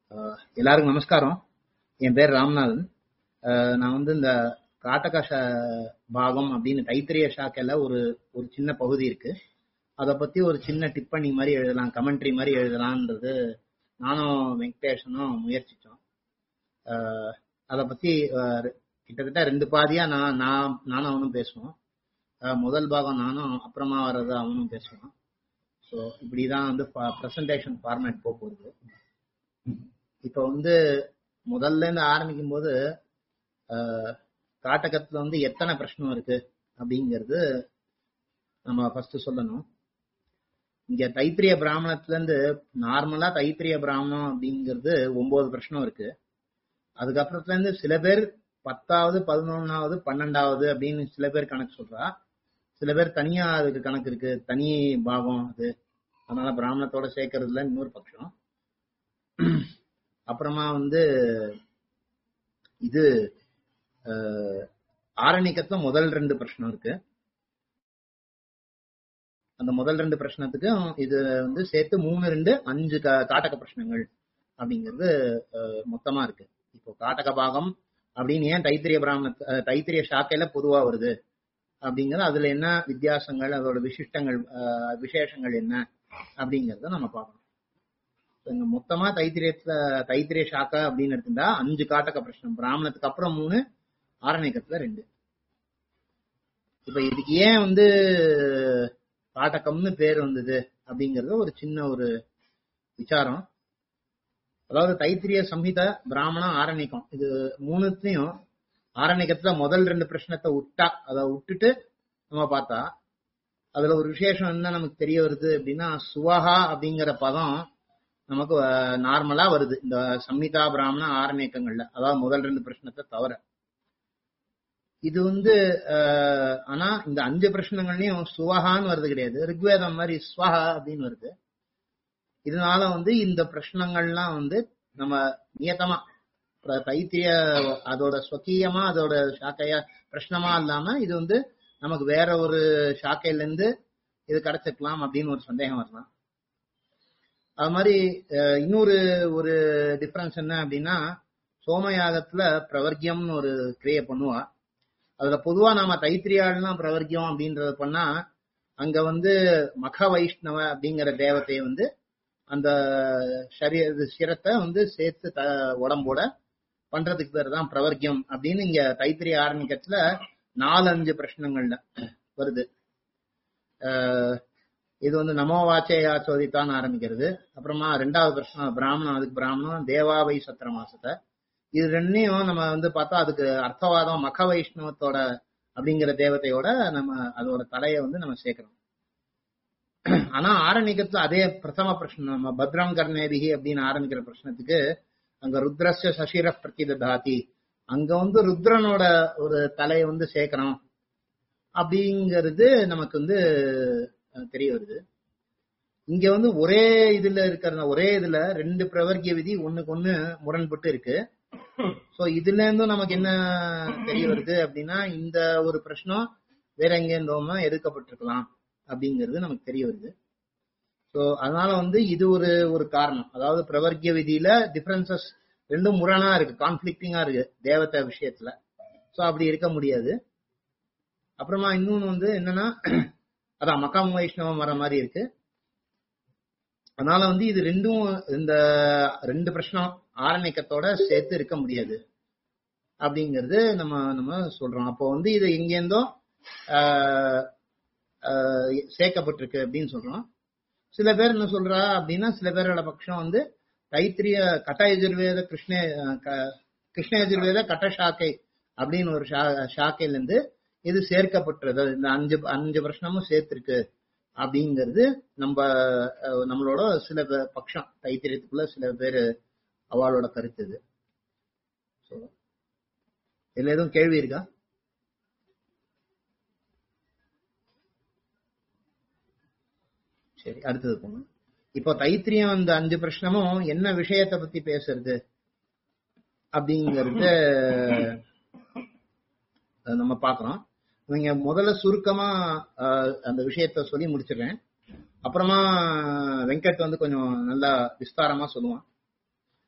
எல்லாருக்கும் நமஸ்காரம். என் பேர் ராம்நாதன். நான் இந்த காட்டக பாகம் அப்படின்னு தைத்திரிய ஷாக்கையில ஒரு ஒரு சின்ன பகுதி இருக்கு. அதை பத்தி ஒரு சின்ன டிப்பணி மாதிரி எழுதலாம், கமெண்ட்ரி மாதிரி எழுதலான்றது நானும் வெங்கடேஷனும் முயற்சிச்சோம். அதை பத்தி கிட்டத்தட்ட 2 பாதியா நானும் அவனும் பேசுவோம். முதல் பாகம் நானும், அப்புறமா வர்றது அவனும் பேசுவான். ஸோ இப்படிதான் ப்ரெசன்டேஷன் ஃபார்மேட் போகுது. இப்போ முதல்ல இருந்து ஆரம்பிக்கும் போது காட்டகத்துல எத்தனை பிரச்சனை இருக்கு அப்படிங்கிறது நம்ம ஃபர்ஸ்ட் சொல்லணும். இங்க தைத்திரிய பிராமணத்துல இருந்து நார்மலா தைத்திரிய பிராமணம் அப்படிங்கிறது 9 பிரச்சனை இருக்கு. அதுக்கப்புறத்துல இருந்து சில பேர் 10வது 11வது 12வது அப்படின்னு சில பேர் கணக்கு சொல்றா. சில பேர் தனியா அதுக்கு கணக்கு இருக்கு, தனி பாகம் அது, அதனால பிராமணத்தோட சேர்க்கறதுல இன்னொரு பட்சம். அப்புறமா இது ஆரணிக்கத்துல முதல் 2 பிரச்சனை இருக்கு. அந்த முதல் 2 பிரச்சனத்துக்கு இது சேர்த்து 3, 2, 5 காட்டக பிரச்சனைகள் அப்படிங்கிறது மொத்தமா இருக்கு. இப்போ காட்டக பாகம் அப்படின்னு ஏன் தைத்திரிய ஷாக்கையில பொதுவா வருது அப்படிங்கிறது, அதுல என்ன வித்தியாசங்கள், அதோட விசேஷங்கள் என்ன அப்படிங்கறத நம்ம பார்க்கணும். மொத்தமா தைத்திரிய ஷாக்கா அப்படின்னு எடுத்துட்டா 5 காட்டக பிரச்சனை, பிராமணத்துக்கு அப்புறம் 3, ஆரணிக்கத்துல 2. இப்ப இதுக்கு ஏன் காட்டகம்னு பேர் வந்தது அப்படிங்கறது ஒரு சின்ன ஒரு விசாரம். அதாவது தைத்திரிய சம்ஹிதா, பிராமணம், ஆரணிக்கம், இது 3த்தையும் ஆரணிக்கத்துல முதல் 2 பிரச்சனத்தை அதை விட்டுட்டு நம்ம பார்த்தா அதுல ஒரு விசேஷம் என்ன நமக்கு தெரிய வருது அப்படின்னா, சுவஹா அப்படிங்கிற பதம் நமக்கு நார்மலா வருது இந்த சம்ஹிதா, பிராமண, ஆரணிக்கங்கள்ல, அதாவது முதல் 2 பிரச்சனத்தை தவிர. இது ஆனா இந்த 5 பிரச்சனைகள்லயும் சுவஹான்னு வருது கிடையாது, ரிக்வேதம் மாதிரி ஸ்வஹா அப்படின்னு வருது. இதனால இந்த பிரச்சனைகள்லாம் நம்ம நியத்தமா தைத்திரிய அதோட ஸ்வக்கீயமா அதோட சாக்கையா பிரச்சனமா இல்லாம இது நமக்கு வேற ஒரு சாக்கையில இருந்து இது கிடைச்சிக்கலாம் அப்படின்னு ஒரு சந்தேகம் வரலாம். அது மாதிரி இன்னொரு ஒரு டிஃபரன்ஸ் என்ன அப்படின்னா, சோமயாகத்துல பிரவர்க்கியம்னு ஒரு கிரியை பண்ணுவா. அதுல பொதுவா நாம தைத்திரியாள்லாம் பிரவர்க்கியம் அப்படின்றத பண்ணா அங்க மக வைஷ்ணவ அப்படிங்கிற தேவத்தையை அந்த சிரத்தை சேர்த்து உடம்போட பண்றதுக்கு பேர் தான் பிரவர்க்கியம் அப்படின்னு இங்க தைத்திரிய ஆரணிக்கத்துல 4-5 பிரச்சனைகள்ல வருது. இது நமோ வாச்சையா சோதித்தான்னு ஆரம்பிக்கிறது. அப்புறமா 2வது பிரச்சனை பிராமணம், அதுக்கு பிராமணம், தேவாவை சத்திர மாசத்தை. இது 2ஐயும் நம்ம பார்த்தா அதுக்கு அர்த்தவாதம் மக வைஷ்ணவத்தோட அப்படிங்கிற தேவதையோட நம்ம அதோட தலையை நம்ம சேர்க்கிறோம். ஆனா ஆரணிக்கத்துல அதே பிரதம பிரச்சனை, நம்ம பத்ரம் கர்ணேபிகி அப்படின்னு ஆரம்பிக்கிற பிரச்சனத்துக்கு அங்க ருத்ரஸ்ய சசிர பிரதிதாதி, அங்க ருத்ரனோட ஒரு தலையை சேர்க்கணும் அப்படிங்கிறது நமக்கு தெரிய வருது. இங்க ஒரே இதுல இருக்கிற ஒரே இதுல 2 பிரவர்க்கிய விதி ஒண்ணுக்கு ஒண்ணு முரண்பட்டு இருக்கு. சோ இதுல இருந்தும் நமக்கு என்ன தெரிய வருது அப்படின்னா, இந்த ஒரு பிரச்சனை வேற எங்க இருந்தோமா எடுக்கப்பட்டிருக்கலாம் அப்படிங்கிறது நமக்கு தெரிய வருது. சோ அதனால இது ஒரு காரணம். அதாவது பிரவர்க்கிய விதியில டிஃபரன்சஸ் 2 முரணா இருக்கு, கான்ஃபிளிக்டிங்கா இருக்கு தேவதை விஷயத்துல. சோ அப்படி இருக்க முடியாது. அப்புறமா இன்னொன்னு என்னன்னா, அதான் மகம் வைஷ்ணவம் வர மாதிரி இருக்கு. அதனால இது ரெண்டும் இந்த 2 பிரச்சனை ஆரணிக்கத்தோட சேர்த்து இருக்க முடியாது அப்படிங்கிறது நம்ம சொல்றோம். அப்போ இது எங்கேருந்தோ சேர்க்கப்பட்டிருக்கு அப்படின்னு சொல்றோம். சில பேர் என்ன சொல்றா அப்படின்னா, சில பேரோட பட்சம் தைத்திரிய கட்ட எஜுர்வேத கிருஷ்ண எஜுர்வேத கட்ட ஷாக்கை அப்படின்னு ஒரு ஷாக்கையில இருந்து இது சேர்க்கப்பட்டது, இந்த 5 பிரச்சனமும் சேர்த்திருக்கு அப்படிங்கிறது நம்மளோட சில பட்சம், தைத்திரியத்துக்குள்ள சில பேரு அவளோட கருத்து இது. இதுல எதுவும் கேள்வி இருக்கா? சரி, அடுத்தது போங்க. இப்போ தைத்திரியம் இந்த 5 பிரச்சனமும் என்ன விஷயத்தை பத்தி பேசுறது அப்படிங்கறது நம்ம பாக்குறோம். நீங்க முதல்ல சுருக்கமா அந்த விஷயத்த சொல்லி முடிச்சிடுறேன். அப்புறமா வெங்கட் கொஞ்சம் நல்லா விஸ்தாரமா சொல்லுவான்.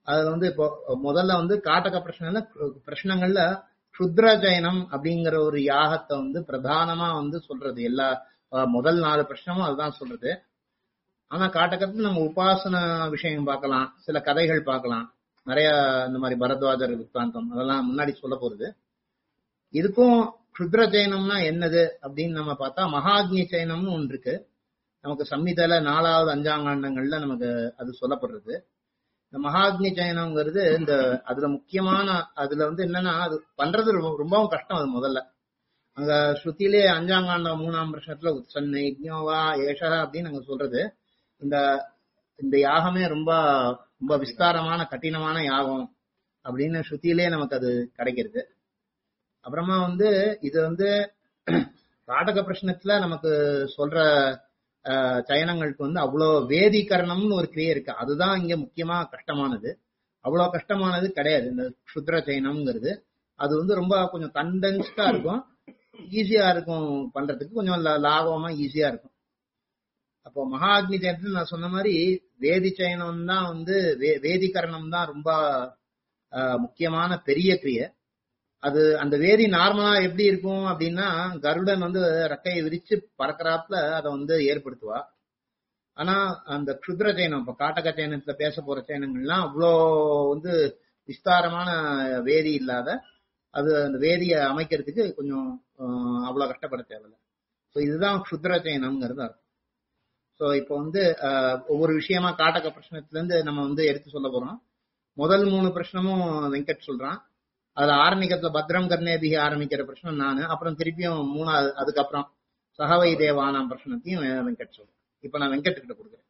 அதுல வந்து இப்போ முதல்ல வந்து காட்டக பிரஷ்னங்கள்ல க்ஷுத்ர ஜயனம் அப்படிங்கிற ஒரு யாகத்தை வந்து பிரதானமா வந்து சொல்றது. எல்லா முதல் 4 பிரஷ்னமும் அதுதான் சொல்றது. ஆனா காட்டகத்துல நம்ம உபாசன விஷயம் பார்க்கலாம், சில கதைகள் பார்க்கலாம், நிறைய இந்த மாதிரி பரத்வாஜர் விற்த்தாந்தம் அதெல்லாம் முன்னாடி சொல்ல போறது. இதுக்கும் க்ஷுத்ர ஜெயனம்னா என்னது அப்படின்னு நம்ம பார்த்தா மகாக்னி ஜெயனம்னு ஒன்று இருக்கு. நமக்கு சம்ஹிதால 4வது 5ஆம் காண்டங்கள்ல நமக்கு அது சொல்லப்படுறது. இந்த மகாக்னி ஜெயனம்ங்கிறது இந்த அதுல முக்கியமான அதுல வந்து என்னன்னா அது பண்றது ரொம்பவும் கஷ்டம். அது முதல்ல அங்க ஸ்ருதியிலே 5ஆம் காண்டம் 3ஆம் வருஷத்துல உத்சன்ன யஜ்ஞோவா ஏஷா அப்படின்னு அங்க சொல்றது. இந்த இந்த யாகமே ரொம்ப ரொம்ப விஸ்தாரமான கடினமான யாகம் அப்படின்னு ஸ்ருதியிலே நமக்கு அது கிடைக்கிறது. அப்புறமா வந்து இது வந்து காட்டக பிரஷ்னத்துல நமக்கு சொல்ற சயனங்களுக்கு வந்து அவ்வளோ வேதிகரணம்னு ஒரு கிரியை இருக்கு. அதுதான் இங்க முக்கியமா கஷ்டமானது. அவ்வளோ கஷ்டமானது கிடையாது இந்த க்ஷுத்ர சயனம்ங்கிறது. அது வந்து ரொம்ப கொஞ்சம் கண்டென்ஸ்டா இருக்கும், ஈஸியா இருக்கும் பண்றதுக்கு, கொஞ்சம் லாபமா ஈஸியா இருக்கும். அப்போ மகாஅக்னி ஜெயனத்துல நான் சொன்ன மாதிரி வேதி சயனம் தான் வந்து வேதிகரணம் தான் ரொம்ப முக்கியமான பெரிய கிரியை. அது அந்த வேதி நார்மலா எப்படி இருக்கும் அப்படின்னா கருடன் வந்து ரெக்கையை விரிச்சு பறக்கிறாப்புல அதை வந்து ஏற்படுத்துவா. ஆனா அந்த க்ஷுத்ர சயனம் இப்ப காட்டக சயனத்துல பேச போற சயனங்கள்லாம் அவ்வளோ வந்து விஸ்தாரமான வேதி இல்லாத, அது அந்த வேதியை அமைக்கிறதுக்கு கொஞ்சம் அவ்வளவு கஷ்டப்பட தேவையில்லை. ஸோ இதுதான் க்ஷுத்ர சயனம்ங்கிறது அர்த்தம். ஸோ இப்போ வந்து ஒவ்வொரு விஷயமா காட்டக பிரச்சனத்துல இருந்து நம்ம வந்து எடுத்து சொல்ல போறோம். முதல் 3 பிரச்சனமும் வெங்கட் சொல்றான். அதுல ஆரம்பிக்கத்துல பத்ரம் கர்ணேபிகி ஆரம்பிக்கிற பிரச்சனை நானு, அப்புறம் திருப்பியும் 3வது அதுக்கப்புறம் சகவை தேவானாம் பிரச்சனத்தையும் வெங்கட் சொல்றேன். இப்ப நான் வெங்கட் கிட்ட கொடுக்குறேன்.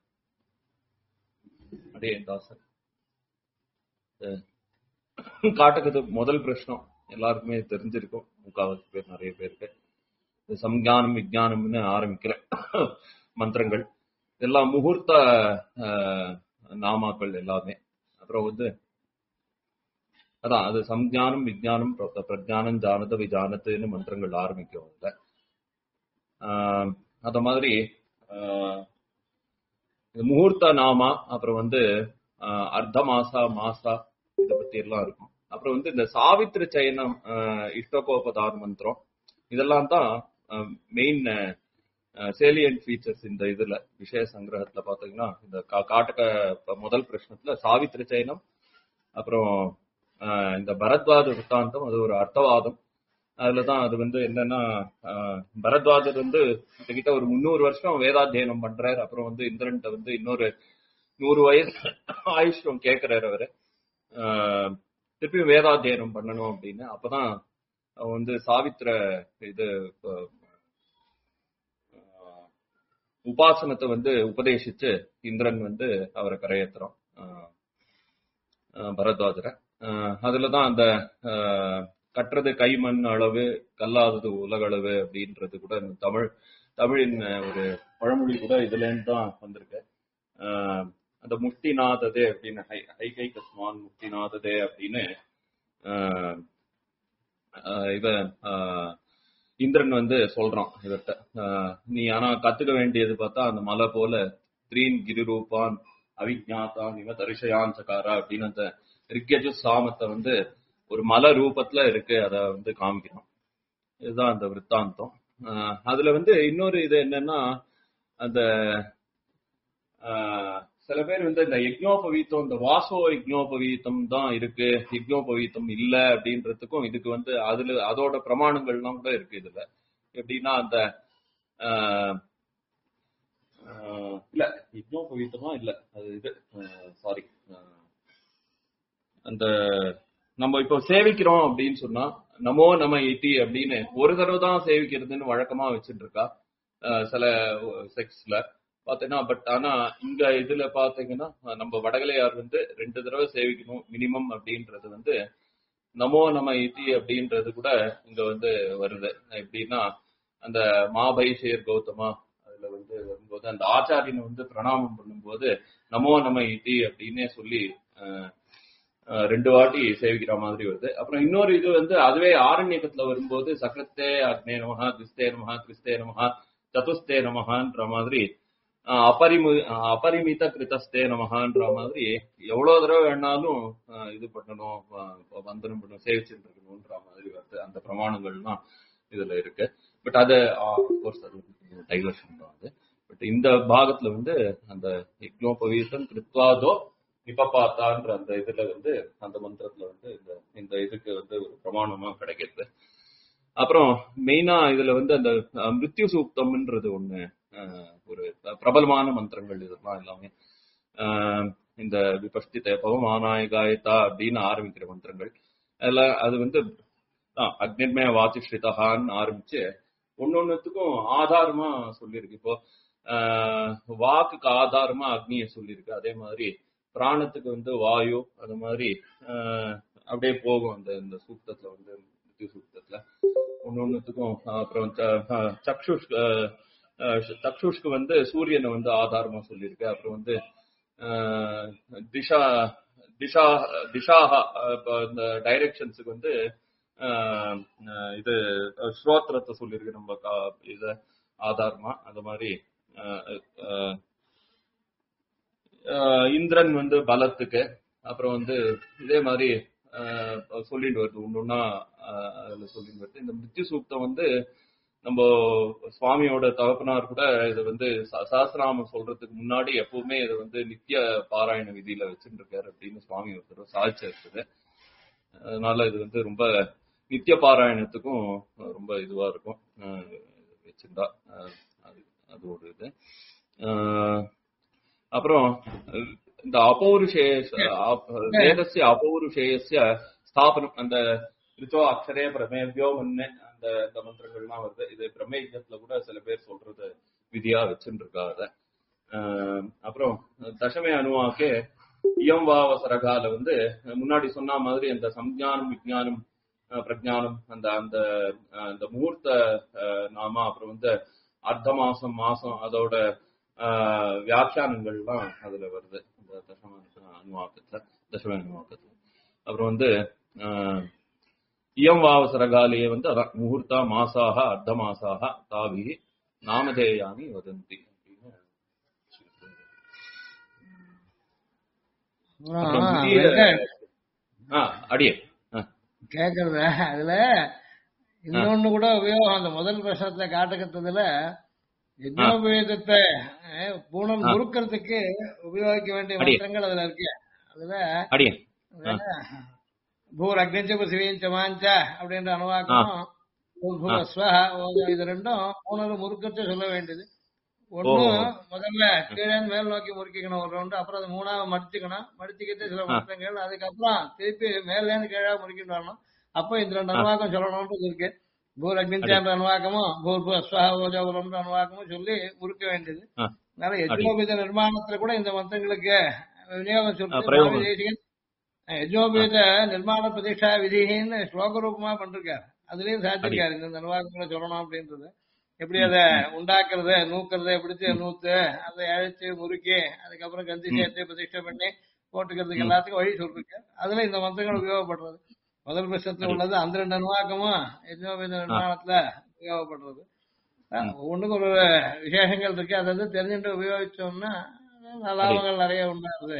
அதே தாசன் காட்டகத்து முதல் பிரச்சனம் எல்லாருக்குமே தெரிஞ்சிருக்கும், முக்காவாசி பேர் நிறைய பேருக்கு. சம்ஞானம் விஜயானம்னு ஆரம்பிக்கிற மந்திரங்கள் எல்லாம் முகூர்த்த நாமாக்கள் எல்லாமே. அப்புறம் வந்து அதான் அது சம்ஞானம் விஜயானம் பிரஜானம் ஜானத விஜானத்துன்னு மந்திரங்கள் ஆரம்பிக்கும். அத மாதிரி முகூர்த்த நாமா, அப்புறம் வந்து அர்த்த மாசா இதை பத்தி எல்லாம் இருக்கும். அப்புறம் வந்து இந்த சாவித்திரி சயனம், இஷ்டகோபதார் மந்திரம், இதெல்லாம் தான் மெயின் சேலியன்ட் ஃபீச்சர்ஸ் இந்த இதுல விஷய சங்கிரகத்துல பாத்தீங்கன்னா. இந்த காட்டக முதல் பிரச்சனத்துல சாவித்திரி சயனம், அப்புறம் இந்த பரத்வாஜ விற்த்தாந்தம், அது ஒரு அர்த்தவாதம். அதுலதான் அது வந்து என்னன்னா பரத்வாஜர் வந்து கிட்ட ஒரு 300 வருஷம் வேதாத்தியனம் பண்றாரு. அப்புறம் வந்து இந்திரன்ட்ட வந்து இன்னொரு 100 வயசு ஆயுஷ்டம் கேட்கிறாரு அவரு, திருப்பியும் வேதாத்தியனம் பண்ணணும் அப்படின்னு. அப்பதான் வந்து சாவித்திர இது உபாசனத்தை வந்து உபதேசிச்சு இந்திரன் வந்து அவரை கரையேற்றுறோம் பரத்வாஜரை. அதுலதான் அந்த கற்றது கைமண் அளவு கல்லாதது உலகளவு அப்படின்றது கூட தமிழின் ஒரு பழமொழி கூட இதுல இருந்து தான் வந்திருக்கு. அந்த முக்திநாததே அப்படின்னு ஹைகை கஸ்மான் முக்திநாததே அப்படின்னு இவன் இந்திரன் வந்து சொல்றான் இவர்கிட்ட. நீ ஆனா கத்துக்க வேண்டியது பார்த்தா அந்த மலை போல த்ரீன் கிரிரூபான் அவிஜாதான் இவ தரிசயான் சகாரா அப்படின்னு அந்த ரிக்கஜு சாமத்தை வந்து ஒரு மலை ரூபத்துல இருக்கு, அத வந்து காமிக்கிறான். இதுதான் அந்த விற்த்தாந்தம். அதுல வந்து இன்னொரு இது என்னன்னா, அந்த சில பேர் வந்து இந்த யஜ்ஞோபவீத்தம், இந்த வாசோ யஜ்ஞோபவீத்தம் தான் இருக்கு, யஜ்ஞோபவீத்தம் இல்ல அப்படின்றதுக்கும் இதுக்கு வந்து அதுல அதோட பிரமாணங்கள்லாம் கூட இருக்கு. இதுல எப்படின்னா அந்த இல்ல யஜ்ஞோபவீத்தமா இல்ல அது இது சாரி, அந்த நம்ம இப்போ சேவிக்கிறோம் அப்படின்னு சொன்னா நமோ நம இட்டி அப்படின்னு ஒரு தடவை தான் சேவிக்கிறதுன்னு வழக்கமா வச்சுட்டு இருக்கா சில செக்ஸ்ல பாத்தீங்கன்னா. பட் ஆனா இங்க இதுல பாத்தீங்கன்னா நம்ம வடகலையார் வந்து 2 தடவை சேவிக்கணும் மினிமம் அப்படின்றது வந்து நமோ நம இட்டி அப்படின்றது கூட இங்க வந்து வருது. எப்படின்னா அந்த மாபைஷேர் கௌதமா அதுல வந்து வரும்போது அந்த ஆச்சாரியனை வந்து பிரணாமம் பண்ணும்போது நமோ நம இட்டி அப்படின்னே சொல்லி 2 வாட்டி சேவிக்கிற மாதிரி வருது. அப்புறம் இன்னொரு இது வந்து அதுவே ஆரண்யக்கத்துல வரும்போது சகத்தே அக்னே நமஹா திஸ்தே நமஹா கிறிஸ்தே நமஹா சதுஸ்தே நமஹான்ற மாதிரி அபரிமித கிருதஸ்தே நமகான்ற மாதிரி எவ்வளவு தடவை வேணாலும் இது பண்ணணும், வந்தனம் பண்ணணும், சேவிச்சுட்டு இருக்கணும்ன்ற மாதிரி வருது. அந்த பிரமாணங்கள்லாம் இதுல இருக்கு. பட் அது கோர்ஸ் அது டைவர்ஷன் தான் அது. பட் இந்த பாகத்துல வந்து அந்த யக்ஞோபவீதம் கிருத்வாதோ நிபபாத்தான்ற அந்த இதுல வந்து அந்த மந்திரத்துல வந்து இந்த இதுக்கு வந்து ஒரு பிரமாணமா கிடைக்கிறது. அப்புறம் மெயினா இதுல வந்து அந்த மிருத்யு சூக்தம்ன்றது ஒண்ணு ஒரு பிரபலமான மந்திரங்கள். இதெல்லாம் எல்லாமே இந்த விபஷ்டித பவமானாயகாயத்தா அப்படின்னு ஆரம்பிக்கிற மந்திரங்கள். அதெல்லாம் அது வந்து அக்னிர்மய வாசிஷ்டிதான்னு ஆரம்பிச்சு ஒன்னொன்னுத்துக்கும் ஆதாரமா சொல்லியிருக்கு. இப்போ வாக்குக்கு ஆதாரமா அக்னியை சொல்லியிருக்கு. அதே மாதிரி பிராணத்துக்கு வந்து வாயு, அது மாதிரி அப்படியே போகும் அந்த இந்த சூக்தத்துல வந்து மிருத்யு சூக்தத்துல ஒன்னொன்னுத்துக்கும். அப்புறம் சக்ஷுஷ்க்கு வந்து சூரியனை வந்து ஆதாரமா சொல்லியிருக்கு. அப்புறம் வந்து திஷாக இந்த டைரக்ஷன்ஸுக்கு வந்து இது ஸ்ரோத்திரத்தை சொல்லியிருக்கு நம்ம இத ஆதாரமா. அந்த மாதிரி இந்திரன் வந்து பலத்துக்கு. அப்புறம் வந்து இதே மாதிரி சொல்லிட்டு வருது ஒன்னொன்னா அதுல சொல்லிட்டு வருது. இந்த மிருத்யு சூக்தம் வந்து நம்ம சுவாமியோட தகப்பனார் கூட இதை வந்து சஹஸ்ரநாமம் சொல்றதுக்கு முன்னாடி எப்பவுமே இதை வந்து நித்திய பாராயண விதியில வச்சுட்டு இருக்காரு அப்படின்னு சுவாமி ஒருத்தர் சாதிச்சு இருக்குது. அதனால இது வந்து ரொம்ப நித்திய பாராயணத்துக்கும் ரொம்ப இதுவா இருக்கும் வச்சிருந்தா. அது ஒரு இது. அப்புறம் இந்த வேதஸ்ய அபௌருஷேயஸ்ய ஸ்தாபனம், அந்த ரிச்சோ அக்ஷரே பிரமேவியோ முன்னே அந்த மந்திரங்கள்லாம் வருது. இது பிரம்மயஜத்துல கூட சில பேர் சொல்றது விதியா வச்சுட்டு இருக்கா அத. அப்புறம் தசமே அணுவாக்கே இயம் வாவசரகால வந்து முன்னாடி சொன்ன மாதிரி அந்த சம்ஞானம் விஜயானம் பிரஜானம் அந்த அந்த அந்த முகூர்த்த நாமா, அப்புறம் வந்து அர்த்த மாசம் மாசம் அதோட வியாக்கியானங்கள்லாம் அதுல வருது இந்த தசம அணுவாக்கத்துல. அப்புறம் வந்து இயம் வாவசரகாலேயே வந்து அதான் முகூர்த்தா மாசாக அர்த்த மாசாக தாவி நாமதேயானி வதந்தி அடியே கேக்குறத. அதுல இன்னொன்னு கூட உபயோகம் அந்த முதல் பிரசனத்துல காட்டுக்கிறதுல யஜ்னோபவேதத்தை பூணம் முறுக்கிறதுக்கு உபயோகிக்க வேண்டிய மந்திரங்கள் அதுல இருக்கு. அதுல பூர் அக்னிச்ச பிருத்திவியும் சமாஞ்ச அப்படின்ற அணுவாக்கமும் இது ரெண்டும் பூணல் முறுக்கத்தை சொல்ல வேண்டியது. ஒண்ணு முதல்ல கீழே மேல் நோக்கி முறுக்கிக்கணும் ஒரு ரவுண்டு, அப்புறம் அது மூணாவது மடிச்சுக்கணும், மடிச்சுக்கிட்டு சில மந்திரங்கள், அதுக்கப்புறம் திருப்பி மேல இருந்து கீழே முறுக்கிட்டு வரணும். அப்போ இந்த ரெண்டு அணுவாக்கம் சொல்லணும்ன்றது இருக்கு. பூர் அக்னிச்சன்ற அணுவாக்கமும் பூர் ஸ்வஹோஜபுரம்ன்ற அணுவாக்கமும் சொல்லி முறுக்க வேண்டியது. அதனால யஜ்னோபீத நிர்மாணத்துல கூட இந்த மந்திரங்களுக்கு விநியோகம் சொல்லி யஜ்னோபீத நிர்மாண பிரதிஷ்டா விதின்னு ஸ்லோக ரூபமா பண்றாரு. அதுலயும் சாதிச்சிருக்காரு இந்த நிர்வாகங்களை சொல்லணும் அப்படின்றது. எப்படி அதை உண்டாக்குறது, நூக்குறத பிடிச்சு நூத்து, அதை அழைச்சு முறுக்கி அதுக்கப்புறம் கந்தி சேர்த்து பிரதிஷ்டை பண்ணி போட்டுக்கிறதுக்கு எல்லாத்துக்கும் வழி சொல்லிருக்கு. அதுல இந்த மந்திரங்கள் உபயோகப்படுறது முதல் பட்சத்துல உள்ளது. அந்த ரெண்டு நிர்வாகமும் யஜ்னோபீத நிர்மாணத்துல உபயோகப்படுறது. ஒவ்வொன்றுக்கும் ஒரு விசேஷங்கள் இருக்கு. அதை வந்து தெரிஞ்சுட்டு உபயோகிச்சோம்னா லாபங்கள் நிறைய உண்டாகுது.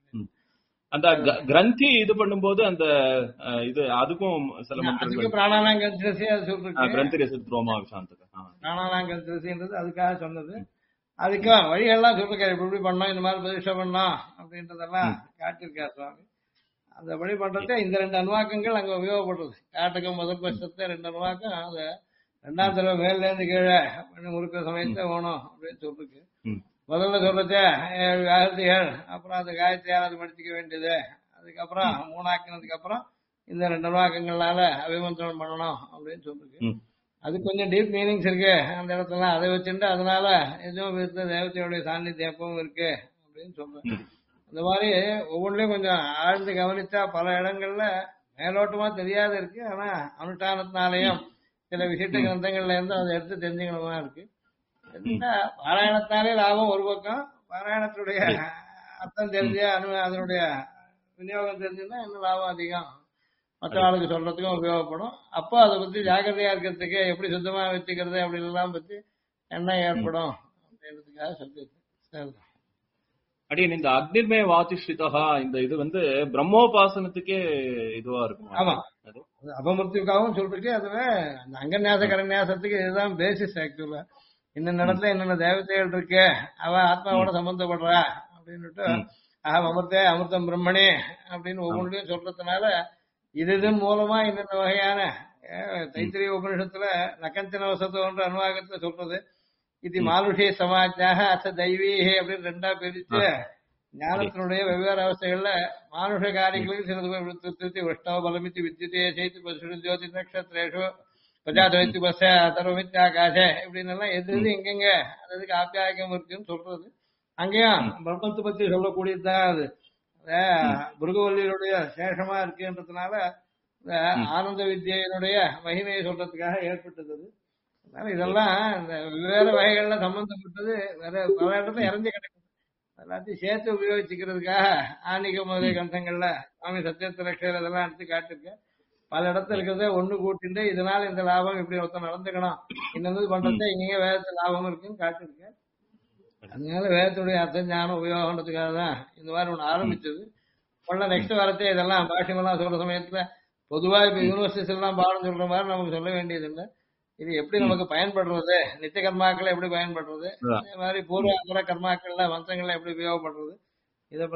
அந்த கிரந்தி இது பண்ணும்போது அந்த இது அதுக்கும் சில மந்திரங்கள் பிராணாலாம் கந்திரசி அது சொல்லிருக்கு. கிரந்தி ரசித்ரோமா விஷாந்தது பிராணாலாம் கந்திரசின்றது அதுக்காக சொன்னது. அதுக்கும் வழிகள்லாம் சொல்லிருக்காரு, இப்படி பண்ணோம், இந்த மாதிரி பிரதிஷ்டை பண்ணோம் அப்படின்றதெல்லாம் காட்டியிருக்காரு சுவாமி. அந்த வழி பண்றது இந்த ரெண்டு அணுவாக்கங்கள் அங்க உபயோகப்படுறது. காட்டுக்கும் முதல் பட்சத்தை ரெண்டு அணுவாக்கம் அது ரெண்டாம் தடவை மேல இருந்து கீழே பண்ணி முறுக்கிற சமயத்தை வேணும் அப்படின்னு சொல்லிருக்கு. முதல்ல சொல்றது 7 அப்புறம் அந்த காயத்ரியாவது மடிச்சுக்க வேண்டியது, அதுக்கப்புறம் மூணாக்கினதுக்கு அப்புறம் இந்த ரெண்டு அணுவாக்கங்களால அபிமந்திரம் பண்ணணும் அப்படின்னு சொல்லிருக்கு. அது கொஞ்சம் டீப் மீனிங்ஸ் இருக்கு அந்த இடத்துல. அதை வச்சுட்டு அதனால எதுவும் தேவத்தையுடைய சாநித்தியம் எப்பவும் இருக்கு அப்படின்னு சொல்றேன். இந்த மாதிரி ஒவ்வொன்றிலையும் கொஞ்சம் ஆழ்ந்து கவனிச்சா பல இடங்கள்ல மேலோட்டமா தெரியாத இருக்கு. ஆனா அனுஷ்டானத்தினாலையும் சில விசிட்ட கிரந்தங்கள்ல இருந்து அதை எடுத்து தெரிஞ்சுக்கணுமா இருக்கு. பாராயணத்தாலே லாபம் ஒரு பக்கம், பாராயணத்துடைய அர்த்தம் தெரிஞ்ச அதனுடைய விநியோகம் தெரிஞ்சுன்னா இன்னும் லாபம் அதிகம், மற்ற ஆளுக்கு சொல்றதுக்கும் உபயோகப்படும். அப்போ அதை பத்தி ஜாக்கிரதையா இருக்கிறதுக்கு எப்படி சுத்தமா வச்சுக்கிறது அப்படின்னு எல்லாம் பத்தி எண்ணம் ஏற்படும் அப்படின்றதுக்காக சொல்லியிருக்கு. அடியன் இந்த அக்னிர்மே வாதிஷ்டிதா இந்த இது வந்து பிரம்மோபாசனத்துக்கே இதுவா இருக்கும். ஆமா, அபமிருத்தியுக்காகவும் சொல்லிருக்கு. அதுல அந்த அங்கன்யாச கரன்யாசத்துக்கு இதுதான் பேசிஸ் ஆக்சுவலா. இந்த இடத்துல என்னென்ன தேவதைகள் இருக்கு, அவ ஆத்மாவோட சம்பந்தப்படுறா அப்படின்னுட்டு அகம் அமிர்தே அமிர்தம் பிரம்மணே அப்படின்னு ஒவ்வொன்றையும் சொல்றதுனால இதன் மூலமா என்னென்ன வகையான தைத்திரிய உபனிஷத்துல நகஞ்சன வசத்தோன்ற அனுவாகத்தை சொல்றது. இது மானுஷே சமாஜாக அச தெய்வீகே அப்படின்னு ரெண்டா பிரிச்சு ஞானத்தினுடைய வெவ்வேறு அவஸ்தைகள்ல மானுஷ காரியங்களுக்கு சிலது திருத்தி விஷ்ணவ பலமித்தி வித்யுதே சைத்து பசு ஜோதி நட்சத்திரேஷு பிரஜாதவைத்து பச தர்வமித்யாகாசே இப்படின்னு எல்லாம் எது எது எங்கெங்க அதுக்கு ஆப்பியாயகம் இருக்குன்னு சொல்றது. அங்கேயும் பிரம்மத்தை பத்தி சொல்லக்கூடியதுதான் அது. புருகவல்லியுடைய சேஷமா இருக்குன்றதுனால இந்த ஆனந்த வித்யினுடைய மகிமையை சொல்றதுக்காக ஏற்பட்டது. அதனால இதெல்லாம் இந்த வெவ்வேறு வகைகள்ல சம்பந்தப்பட்டது வேற பல இடத்துல இறஞ்சி கிடக்குது. எல்லாத்தையும் சேர்த்து உபயோகிச்சுக்கிறதுக்காக ஆன்மீக முதலிய கிரந்தங்கள்ல சுவாமி சத்தியத்த லட்சம் இதெல்லாம் எடுத்து காட்டிருக்கேன். பல இடத்துல இருக்கிறத ஒண்ணு கூட்டிட்டு இதனால இந்த லாபம் இப்படி ஒருத்தர் நடந்துக்கணும், இன்னொரு பண்றத இங்க வேதத்துல லாபம் இருக்குன்னு காட்டிருக்கேன். அதனால வேதத்துடைய அர்த்த ஞானம் உபயோகன்றதுக்காக தான் இந்த மாதிரி ஒண்ணு ஆரம்பிச்சது. உள்ள நெக்ஸ்ட் வரத்தே இதெல்லாம் பாஷ்யமெல்லாம் சொல்ற சமயத்துல பொதுவா இப்ப யூனிவர்சிட்டிஸ் எல்லாம் பாடம் சொல்ற மாதிரி நமக்கு சொல்ல வேண்டியது இல்லை. இது எப்படி நமக்கு பயன்படுறது, நித்திய கர்மாக்கள் எப்படி பயன்படுறது, அதே மாதிரி பூர்வாபர கர்மாக்கள்ல மந்திரங்கள்ல எப்படி உபயோகப்படுறது, இதை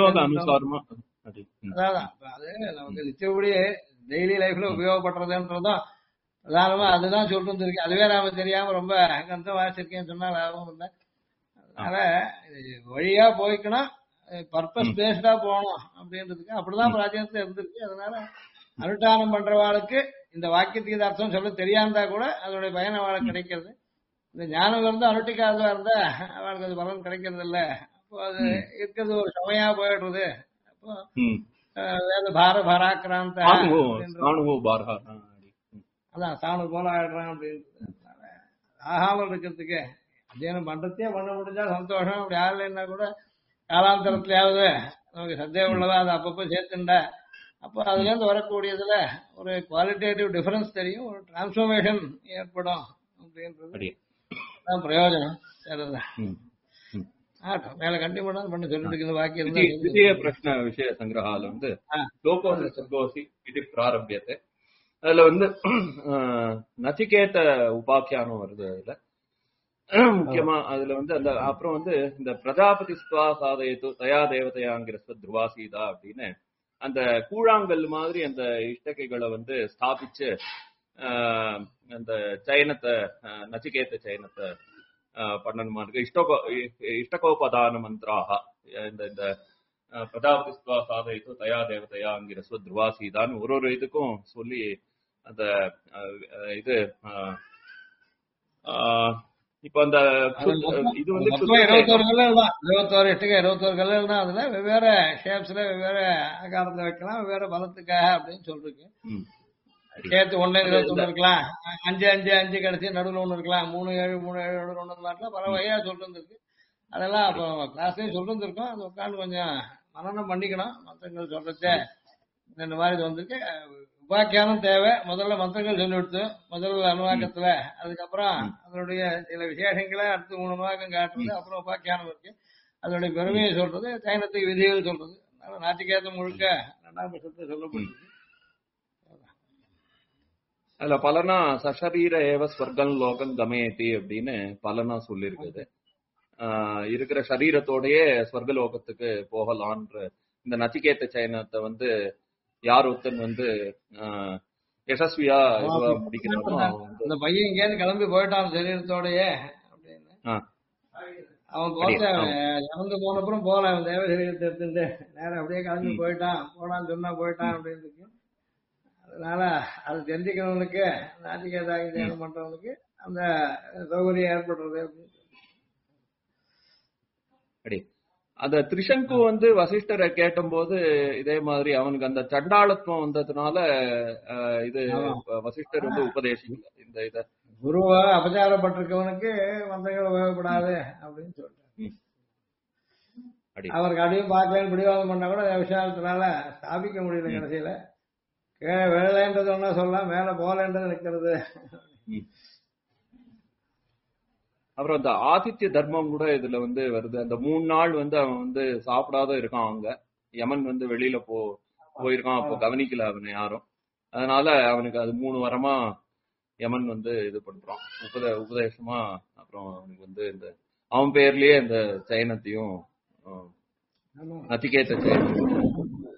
அதான் அது நமக்கு நித்தியப்படி டெய்லி லைஃப்ல உபயோகப்படுறதுன்றதும் பிரதானமா அதுதான் சொல்லிட்டு இருக்கு. அதுவே நாம தெரியாம ரொம்ப கந்த வாசிச்சிருக்கேன்னு சொன்னா லாபம் இல்லை. அதனால வழியா போய்க்கணும், பர்பஸ் பேஸ்டா போகணும் அப்படின்றதுக்கு அப்படிதான் பிராச்சீனத்துல இருந்திருக்கு. அதனால அனுஷ்டானம் பண்றவாளுக்கு இந்த வாக்கியத்துக்கு அர்த்தம் சொல்ல தெரியாந்தா கூட அதனுடைய பயன் அவளுக்கு கிடைக்கிறது. இந்த ஞானம் இருந்து அனுஷ்டிக்காதவா இருந்தா அவளுக்கு அது பலன் கிடைக்கிறது இல்ல. அப்போ அது இருக்கிறது ஒரு சமையா போயிடுறது. அப்போ வேத பார பராக்கிராந்த அதான் சாணு போல ஆயிடுறான் அப்படின்றது. ஆகாமல் இருக்கிறதுக்கு அத்தியனம் பண்றதே பண்ண முடிஞ்சா சந்தோஷம். அப்படி ஆகலைன்னா கூட காலாந்தரத்திலேயாவது நமக்கு சந்தேகம் உள்ளதா அதை அப்பப்போ சேர்த்துண்டா அப்போ அதுல இருந்து வரக்கூடியதுல ஒரு குவாலிட்டேட்டிவ் டிஃபரன்ஸ் தெரியும், ஒரு டிரான்ஸ்ஃபர்மேஷன் ஏற்படும் அப்படின்றது பிரயோஜனம். மேல கண்டிப்பா பண்ண சொல்லிட்டு பாக்கி द्वितीय प्रश्न विषय संग्रहाल வந்து லோகோசி சர்கோசி இது பிராரம்பியத்தை அதுல வந்து நச்சிகேத உபாக்கியானம் வருது. அதுல முக்கியமா அதுல வந்து அந்த அப்புறம் வந்து இந்த பிரஜாபதி ஸ்வா சாதயத்து தயா தேவதையாங்கிற துருவாசீதா அப்படின்னு அந்த கூழாங்கல் மாதிரி அந்த இஷ்டகைகளை வந்து ஸ்தாபிச்சு அந்த சயனத்தை நச்சிகேத சயனத்தை பண்ணணுமா இருக்கு. இஷ்டகோபதான மந்திராக இந்த பிரஜாபதி ஸ்வா சாதயத்து தயா தேவதையாங்கிற துருவாசீதான்னு ஒரு இதுக்கும் சொல்லி அந்த இது இப்ப அந்த இது வந்து 21 கல்லல் தான். அதுல வெவ்வேறு ஷேப்ஸ்ல வெவ்வேறு ஆகாரத்துல வைக்கலாம், வெவ்வேறு பலத்துக்காக அப்படின்னு சொல்றீங்க. சேர்த்து 1 21 இருக்கலாம், 5 5 5 கடைசி நடுவில் 1 இருக்கலாம், 3 7 3 7 1 இருக்கலாம், பல வகையா சொல்லிட்டு இருக்கு. அதெல்லாம் அப்போ கிளாஸ்லயும் சொல்லிட்டு இருக்கோம். அது உட்காந்து கொஞ்சம் மனநம் பண்ணிக்கணும். மந்திரங்கள் சொல்றதே இந்த மாதிரி இது வந்திருக்கு. உபாக்கியானம் தேவை. முதல்ல மந்திரங்கள் சொல்லிவிடுத்து முதல் அனுவாக்கத்துல, அதுக்கப்புறம் அதனுடைய சில விசேஷங்களை அடுத்து 3 அனுவாக்கம் காட்டுறது, அப்புறம் உபாக்கியானம் இருக்கு அதனுடைய பெருமையை சொல்றது, சைனத்துக்கு விதிகள் சொல்றது. அதனால நாட்டிகேதம் முழுக்க 2ஆம் பட்சத்தை சொல்லப்பட்டிருக்கு. அதுல பலனா சஷரீர ஏவ ஸ்வர்கம் லோகம் கமயத்தி அப்படின்னு பலனா சொல்லியிருக்குது. இருக்கிற சரீரத்தோடயே ஸ்வர்கலோகத்துக்கு போகலான்ற இந்த நச்சிகேத சயனத்தை வந்து யார் ஒருத்தன் வந்து யசஸ்வியா முடிக்கிறானோ அந்த பையன் இங்கேருந்து கிளம்பி போயிட்டான் சரீரத்தோடயே அப்படின்னு அவன் போட்ட இறந்து போனப்புறம் போல அவன் தேவ சரீரத்தை எடுத்துட்டு நேரம் அப்படியே கிளம்பி போனான்னு சொன்னா போயிட்டான் அப்படின்னு இருக்கு. அதனால அது தெரிஞ்சுக்கிறவனுக்கு நாட்டிகேதாகி தியானம் பண்றவனுக்கு அந்த சௌகரியம் ஏற்படுறது அப்படின்னு. அந்த திரிசங்கு வந்து வசிஷ்டரை கேட்டும் போது இதே மாதிரி அவனுக்கு அந்த சண்டாளத்துவம் வந்ததுனால இது வசிஷ்டர் வந்து உபதேசிக்கல இந்த இத குருவா அபச்சாரப்பட்டிருக்கவனுக்கு மந்திரங்கள் உபயோகப்படாது அப்படின்னு சொல்றாரு. அவருக்கு அடியும் பார்க்கலன்னு பிடிவாதம் பண்ணா கூட விஷயத்தினால ஸ்தாபிக்க முடியல. கடைசியில வேலைன்றது ஒன்னா சொல்லலாம், மேல போலன்றது நிக்கிறது. அப்புறம் அந்த ஆதித்ய தர்மம் கூட இதுல வந்து வருது. அந்த 3 நாள் வந்து அவன் வந்து சாப்பிடாத இருக்கான் அங்க. யமன் வந்து வெளியில போயிருக்கான். அப்போ கவனிக்கல அவனை யாரும். அதனால அவனுக்கு அது 3 வரமா யமன் வந்து இது பண்றான், உபதேசமா. அப்புறம் அவனுக்கு வந்து இந்த அவன் பேர்லயே இந்த சயனத்தையும் நச்சிகேத சயனம்.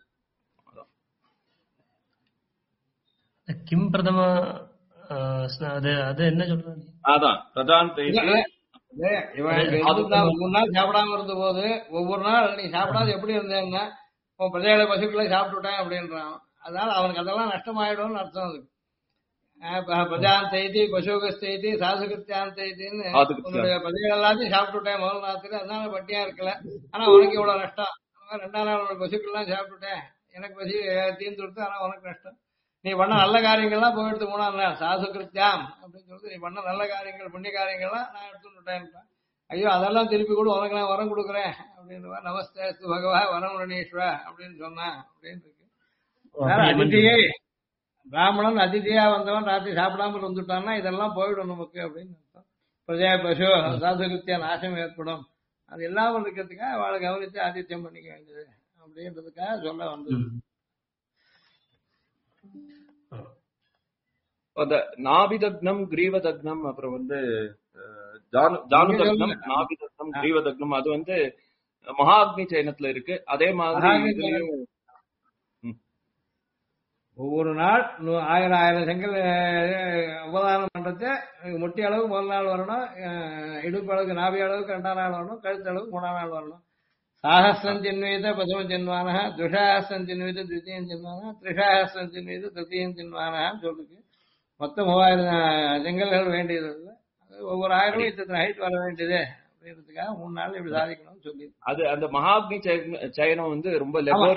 கிம் பிரதம அது அது என்ன சொல்றாங்க? அதான் பிரதான் பேசி இவன் 3 நாள் சாப்பிடாம இருந்த போது ஒவ்வொரு நாள் நீ சாப்பிடாத எப்படி இருந்தேன்னா உன் பிரஜைகளை பசுக்களை சாப்பிட்டுட்டேன் அப்படின்றான். அதனால அவனுக்கு அதெல்லாம் நஷ்டமாயிடும்னு அர்த்தம் அதுக்கு. பிரஜாந்தி பசுகஸ்தி சாசுகிருத்தியாந்தின்னு உன்னுடைய பிரஜைகள் எல்லாத்தையும் சாப்பிட்டுட்டேன் முதல் நாத்துல, அதனால பட்டியா இருக்கல. ஆனா உனக்கு இவ்வளவு நஷ்டம். 2ஆம் நாள் உனக்கு பசுக்கள் எல்லாம் சாப்பிட்டுட்டேன், எனக்கு பசி தீர்ந்து கொடுத்து, ஆனா உனக்கு நஷ்டம். நீ பண்ண நல்ல காரியங்கள்லாம் போயிடுத்து 3ஆம் நாள் சாசுகிருத்தியாம் அப்படின்னு சொல்லிட்டு நீ பண்ண நல்ல காரியங்கள் புண்ணிய காரியங்கள்லாம் நான் எடுத்துட்டேன். ஐயோ அதெல்லாம் திருப்பி கூட உனக்கு நான் வரம் கொடுக்குறேன் அப்படின்னு நமஸ்தே பகவா வரம் ரணீஸ்வர அப்படின்னு சொன்னான் அப்படின்னு இருக்கு. அதிதியை பிராமணன் அதிதியா வந்தவன் ராத்திரி சாப்பிடாமல் வந்துட்டான்னா இதெல்லாம் போயிடும் நமக்கு அப்படின்னு அர்த்தம். பிரஜா பசு சாதுகிருத்திய நாசம் ஏற்படும். அது இல்லாமல் இருக்கிறதுக்காக அவளை கவனித்து ஆதித்யம் பண்ணிக்க வேண்டியது அப்படின்றதுக்காக சொல்ல வந்தது. அந்த நாபிதக்னம் கிரீவதக்னம் அப்புறம் வந்து ஜானுதக்னம் நாபிதக்னம் கிரீவதக்னம் அது வந்து மகாஅக்னி சயனத்துல இருக்கு. அதே மாதிரி ஒவ்வொரு நாள் 1000 செங்கல் உபதானம் பண்றது முட்டி அளவு முதல் நாள் வரணும், இடுப்பு அளவுக்கு நாபி அளவுக்கு 2ஆம் நாள் வரணும், கழுத்து அளவுக்கு 3ஆம் நாள் வரணும். சாஹஸ்ரம் ஜென்வீத பிரதம ஜென்வான, துஷாஹஸ்ரம் ஜென்வீத திவிதீயம் ஜென்வான, திரிஷாஹஸ்ரம் ஜென்வீத திருத்தீயம் ஜென்வானான்னு சொல்லுது. மொத்தம் 3000 செங்கல்கள் வேண்டியது. ஒவ்வொரு 1000 இத்தனை ஹைட் வர வேண்டியது அப்படின்றதுக்காக 3 நாள் இப்படி சாதிக்கணும்னு சொல்லி அது அந்த மகாஅக்னி சயனம் வந்து ரொம்ப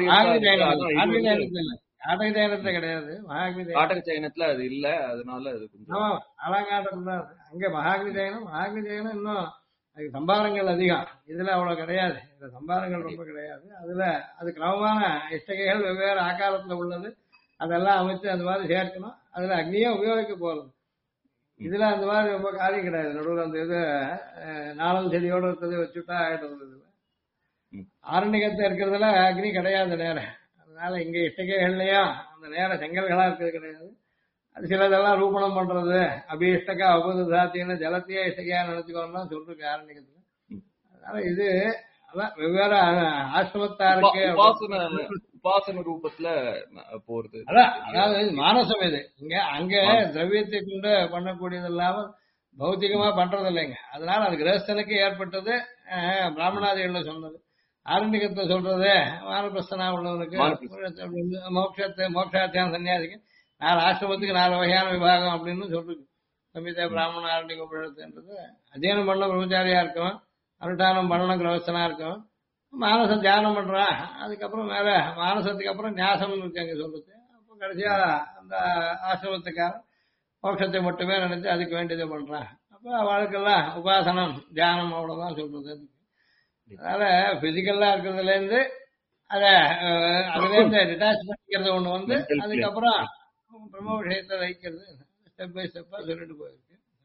காட்டக சயனத்துல கிடையாது, காட்டக சயனத்துல அது இல்ல. அதனால அது அலங்காட்டம் தான். அங்க மகாஅக்னி சயனம் இன்னும் அதுக்கு சம்பாரங்கள் அதிகம், இதுல அவ்வளவு கிடையாது. இந்த சம்பாரங்கள் ரொம்ப கிடையாது. அதுல அது கிரமமான இஷ்டகைகள் வெவ்வேறு ஆக்காரத்துல உள்ளது, அதெல்லாம் அமைத்து அந்த மாதிரி சேர்க்கணும். அதுல அக்னியே உபயோகிக்க போறது. இதுல அந்த மாதிரி ரொம்ப காரியம் கிடையாது. நடுவில் அந்த இது நாளல் செடியோட இருக்கிறது வச்சுட்டா ஆயிடுறது. இதுல ஆரண்யத்தை இருக்கிறதுல அக்னி கிடையாது நேரம். அதனால இங்க இஷ்டகைகள்லயும் அந்த நேரம் செங்கல்களா இருக்கிறது கிடையாது. அது சிலதெல்லாம் ரூபணம் பண்றது அபிஷ்டகா உபதாத்தின்னு ஜலத்தையே இஷ்டகையா நினைச்சுக்கோன்னு சொல்லிருக்கு ஆரண்யத்துல. அதனால இது அதான் வெவ்வேறு ஆசிரமத்தாருக்கு உபாசன ரூபத்துல போறது. அதாவது மானசம் இது. இங்க அங்க திரவியத்தை கொண்டு பண்ணக்கூடியது இல்லாம பௌத்திகமா பண்றது இல்லைங்க. அதனால அது கிரகஸ்தனுக்கு ஏற்பட்டது. பிராமணாதிகள்ல சொன்னது. ஆரண்யத்தை சொல்றது வானப்பிரஸ்தனா உள்ளவனுக்கு மோட்சாத்தியான சன்னியாசிக்கு 4 ஆசிரமத்துக்கு 4 வகையான விபாகம் அப்படின்னு சொல்றது. சமீத பிராமண ஆரண்ய உபழத்துன்றது அத்தியனம் பண்ண பிரம்மச்சாரியா இருக்கும், அனுஷ்டானம் பண்ணணும் கிரகஸ்தனா இருக்கும், மானசம் தியானம் பண்றான். அதுக்கப்புறம் மேல மானசத்துக்கு அப்புறம் ஞாசம் இருக்கு அங்க சொல்றது. அப்போ கடைசியா அந்த ஆசிரமத்துக்காரன் மோட்சத்தை மட்டுமே நினைச்சு அதுக்கு வேண்டியதை பண்றான். அப்போ அவளுக்கெல்லாம் உபாசனம் தியானம் அவ்வளவுதான் சொல்றது. அதனால பிசிக்கல்லா இருக்கிறதுல இருந்து அதுல இருந்து டிட்டாச் பண்ணிக்கிறது ஒண்ணு வந்து அதுக்கப்புறம் பிரம்ம விஷயத்தை வைக்கிறது ஸ்டெப் பை ஸ்டெப்பா சொல்லிட்டு போயிருக்கு.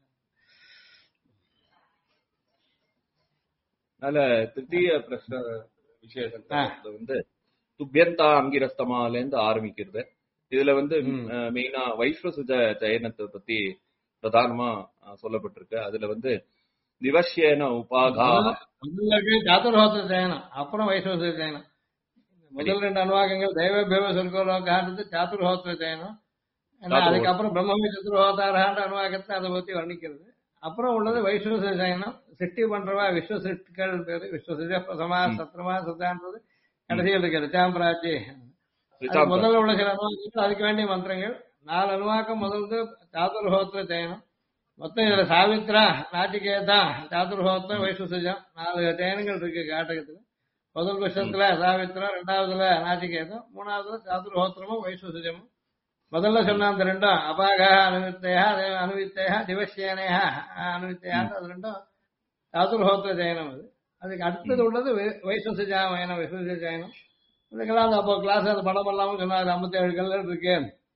அதனால திருத்தீய பிரஷ்ன விஷயத்துல வந்து துப்பியந்தா அங்கிரஸ்தமால இருந்து ஆரம்பிக்கிறது. இதுல வந்து மெயினா வைஸ்வசுஜ சயனத்தை பத்தி பிரதானமா சொல்லப்பட்டிருக்கு. அதுல வந்து நிவசியன உபாகா சாதுர்ஹோத்திர சயனம், அப்புறம் வைஸ்வசுஜ சயனம். முதல் 2 அனுவாகங்கள் தெய்வபேவ சொர்க்கலோகான்றது சாதுர்ஹோத்திர சயனம். அதுக்கப்புறம் பிரம்மவி சதுர்ஹோதாரான்ற அனுவாகத்தை அதை பத்தி வர்ணிக்கிறது. அப்புறம் உள்ளது வைஸ்வசுஜ சயனம். சிருஷ்டி பண்றவா விஸ்வ சிருஷ்டிகள் பேரு விஸ்வசுஜ பிரசமா சத்ரமா சுதான்றது கடைசியில் இருக்கு ரிச்சாம்பராட்சி. முதல்ல உள்ள சில அனுவாக்கங்கள் அதுக்கு வேண்டிய மந்திரங்கள். 4 அனுவாக்கம் முதல்ந்து சாதுர்ஹோத்திர சயனம். மொத்தம் இதுல சாவித்ரா நாட்டிகேதா சாதுர்ஹோத்திரம் வைஸ்வசுஜம் 4 சயனங்கள் இருக்கு காட்டகத்துல. முதல் வருஷத்துல சாவித்ரா, 2வதுல நாட்டிகேதம், 3வதுல சாதுர்ஹோத்திரமும் வைஸ்வசுஜமும். முதல்ல சொன்ன அந்த 2 அபாகா அனுவித்தையா அனுவித்தையா திவசியனையா அனுவித்தையான்னு அது 2 சாதுர்ஹோத்திர ஜெயனம். அதுக்கு அடுத்தது உள்ளது வைஸ்வசுஜாமயனம் வைஸ்வசுஜ ஜெயனம். இதுக்கெல்லாம் அந்த அப்போ கிளாஸ் அது படம் பண்ணலாம்னு சொன்னாரு. 57 கல்லர் இருக்கு.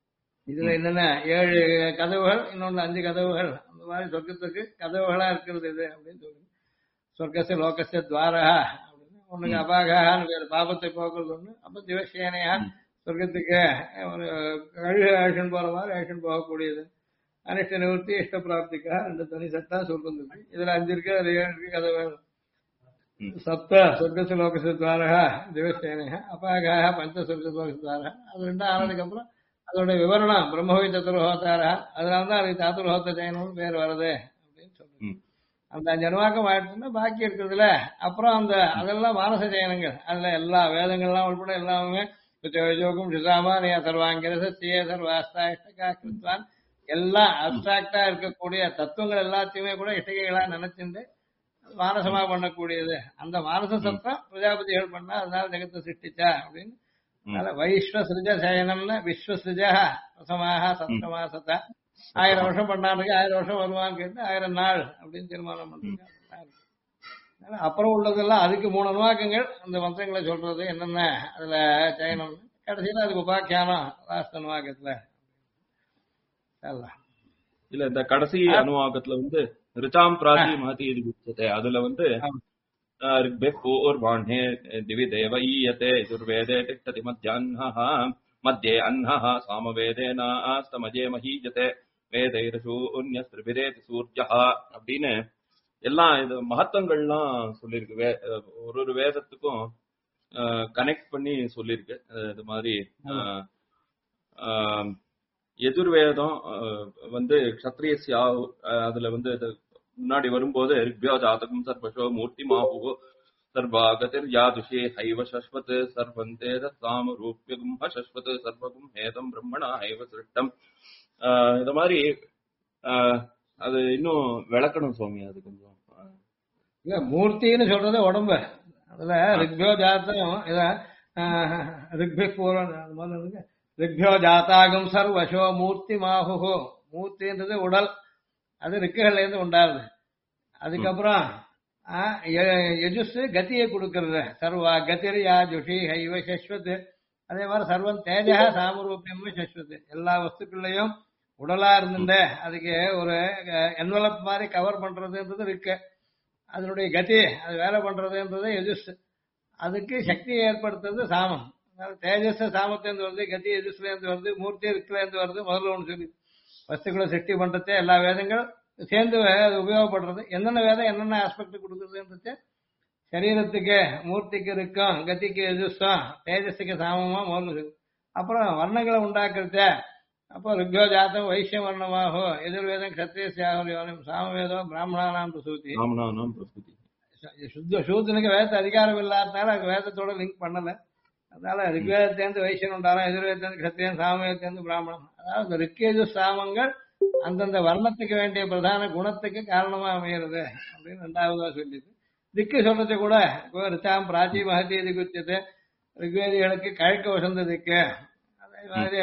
இதுல என்னென்ன 7 கதவுகள், இன்னொன்னு 5 கதவுகள், அந்த மாதிரி சொர்க்கத்துக்கு கதவுகளா இருக்கிறது இது அப்படின்னு சொல்லி சொர்க்கச லோகச துவாரா அப்படின்னு ஒண்ணுக்கு அபாகான்னு பேரு, பாபத்தை போக்குறது ஒண்ணு. அப்ப திவசேனையா சொர்க்கத்துக்கு ஒரு கழுகு ஆக்ஷன் போற மாதிரி ஆக்ஷன் போகக்கூடியது. அனிஷ்ட நிவர்த்தி இஷ்ட பிராப்திக்கா 2 தனி சட்டா சொல்றது. இதுல 5 இருக்கு, அது 7 இருக்கு கதவுகள். சப்த சொர்க்கச லோகச துவாரா திவசேனையா அபாகாக பஞ்ச சொர்க்க லோகச துவாரா. அது 2 ஆனதுக்கு அப்புறம் அதோட விவரணம் பிரம்மவி தத்துர்ஹோத்தாரா. அதனாலதான் அதுக்கு தாத்துர்ஹோத்த ஜெயனம்னு பேர் வருது அப்படின்னு சொல்றது. அந்த ஜன்மாக்கம் ஆயிடுச்சுன்னா பாக்கி இருக்கிறதுல அப்புறம் அந்த அதெல்லாம் மானச ஜெயனங்கள். அதுல எல்லா வேதங்கள்லாம் உள்பட எல்லாமே யோகம் ரிசாமான் சர்வாங்கிரச சிய சர்வாஸ்தான் எல்லாம் அப்டிராக்டா இருக்கக்கூடிய தத்துவங்கள் எல்லாத்தையுமே கூட இஷ்டகைகளா நினைச்சுட்டு மானசமா பண்ணக்கூடியது. அந்த மானச சத்தம் பிரஜாபதிகள் பண்ணா அதனால ஜெகத்தை சிருஷ்டிச்சா அப்படின்னு. அதனால வைஸ்வசிருஜ சயனம்னு விஸ்வசிருஜ பிரசமாக சப்தமா சத்தா 1000 வருஷம் பண்ணாருக்கு, 1000 வருஷம் வருவான்னு கேட்டு 1000 நாள் அப்படின்னு தீர்மானம் பண்றாங்க. அப்புறம் உள்ளதெல்லாம் அதுக்கு 3 அனுவாக்கங்கள் அந்த மந்திரங்களை சொல்றது என்னென்ன அதுல சயனம். கடைசியில அதுக்கு உபாக்கியானம் லாஸ்ட் அனுவாக்கத்துல இல்ல இந்த கடைசி அனுவாக்கத்துல வந்து ரிச்சாம் பிராதி மகதி இது உச்சத்தை. அதுல வந்து ऋग्भेः पूर्वाह्णे दिवि देव ईयते यजुर्वेदे तिष्ठति मध्याह्नः मध्ये अन्नः सामवेदेनास्तमजे महीजते வேதைரசூன்யஸ்திரிபிரேதி சூர்யா அப்படின்னு எல்லாம் இது மகத்துவங்கள்லாம் சொல்லியிருக்கு. ஒரு வேதத்துக்கும் கனெக்ட் பண்ணி சொல்லியிருக்கு. இது மாதிரி எஜுர்வேதம் வந்து க்ஷத்ரியஸ்யா அதுல வந்து முன்னாடி வரும்போது ரிக்பியோ ஜாதகம் சர்வசோ மூர்த்தி மாபுகோ சர்வாகதிர் யாதுஷே ஹைவ சஸ்வத் சர்வந்தேத சாமரூப்யகும் சஸ்வத் சர்வகும் ஹேதம் பிரம்மணா ஹைவ சிருஷ்டம். இந்த மாதிரி அது இன்னும் விளக்கணும் சுவாமி. அது கொஞ்சம் இல்ல மூர்த்தின்னு சொல்றது உடம்பு. அதுல ரிக்பியோ ஜாத்தகம் இத ரிக்பி பூர்வம் ரிக்பியோ ஜாத்தாகும் சர்வசோ மூர்த்தி மாஹுகோ. மூர்த்தின்றது உடல், அது ரிக்குகள்ல இருந்து உண்டாருது. அதுக்கப்புறம் யஜுஸ் கத்தியை கொடுக்கறது சர்வா கதிர் யாஜுஷி ஹைவ சஸ்வத். அதே மாதிரி சர்வம் தேஜா சாமரூபியம் சஸ்வத். எல்லா வஸ்துக்கள்லையும் உடலா இருந்துட்டு அதுக்கு ஒரு என்வலப் மாதிரி கவர் பண்றதுன்றது இருக்கு. அதனுடைய கதி அது வேலை பண்றதுன்றது யஜுஸ். அதுக்கு சக்தியை ஏற்படுத்துறது சாமம். தேஜஸ் சாமத்திலேருந்து வருது, கதி யஜுஸ்ல இருந்து வருது, மூர்த்தி ரிக்குல இருந்து வருது. முதல்ல ஒன்று சொல்லி வஸ்துக்களை சிருஷ்டி பண்றது எல்லா வேதங்கள் சேர்ந்து அது உபயோகப்படுறது. என்னென்ன வேதம் என்னென்ன ஆஸ்பெக்ட் கொடுக்குறதுன்றது சரீரத்துக்கு மூர்த்திக்கு இருக்கும், கத்திக்கு எஜுஸும் தேஜஸுக்கு சாமமா முதல்ல. அப்புறம் வர்ணங்களை உண்டாக்குறது. அப்போ ரிக்யோ ஜாத்தம் வைசியம் வர்ணமாகோ எதிர்வேதம் கத்திரியாகும் சாமவேதம் பிராமணானாம் பிரசூதி. சுத்த சூத்தனுக்கு வேதத்தை அதிகாரம் இல்லாதனால அது வேதத்தோட லிங்க் பண்ணல. அதனால ரிக்வேதத்தேர்ந்து வைசியன் உண்டாரம், எதிர்வேதத்தேர்ந்து கத்திரியன், சாமவேதத்தேர்ந்து பிராமணன். அதாவது ரிக்கேஜு சாமங்கள் அந்தந்த வர்ணத்துக்கு வேண்டிய பிரதான குணத்துக்கு காரணமா அமைகிறது அப்படின்னு 2வதா சொல்லிது. திக்கு சொல்றது கூட ரிச்சாம் பிராச்சி மகதி இது குச்சது ரிக்வேதிகளுக்கு கிழக்கு வசந்த திக்கு. அதே மாதிரி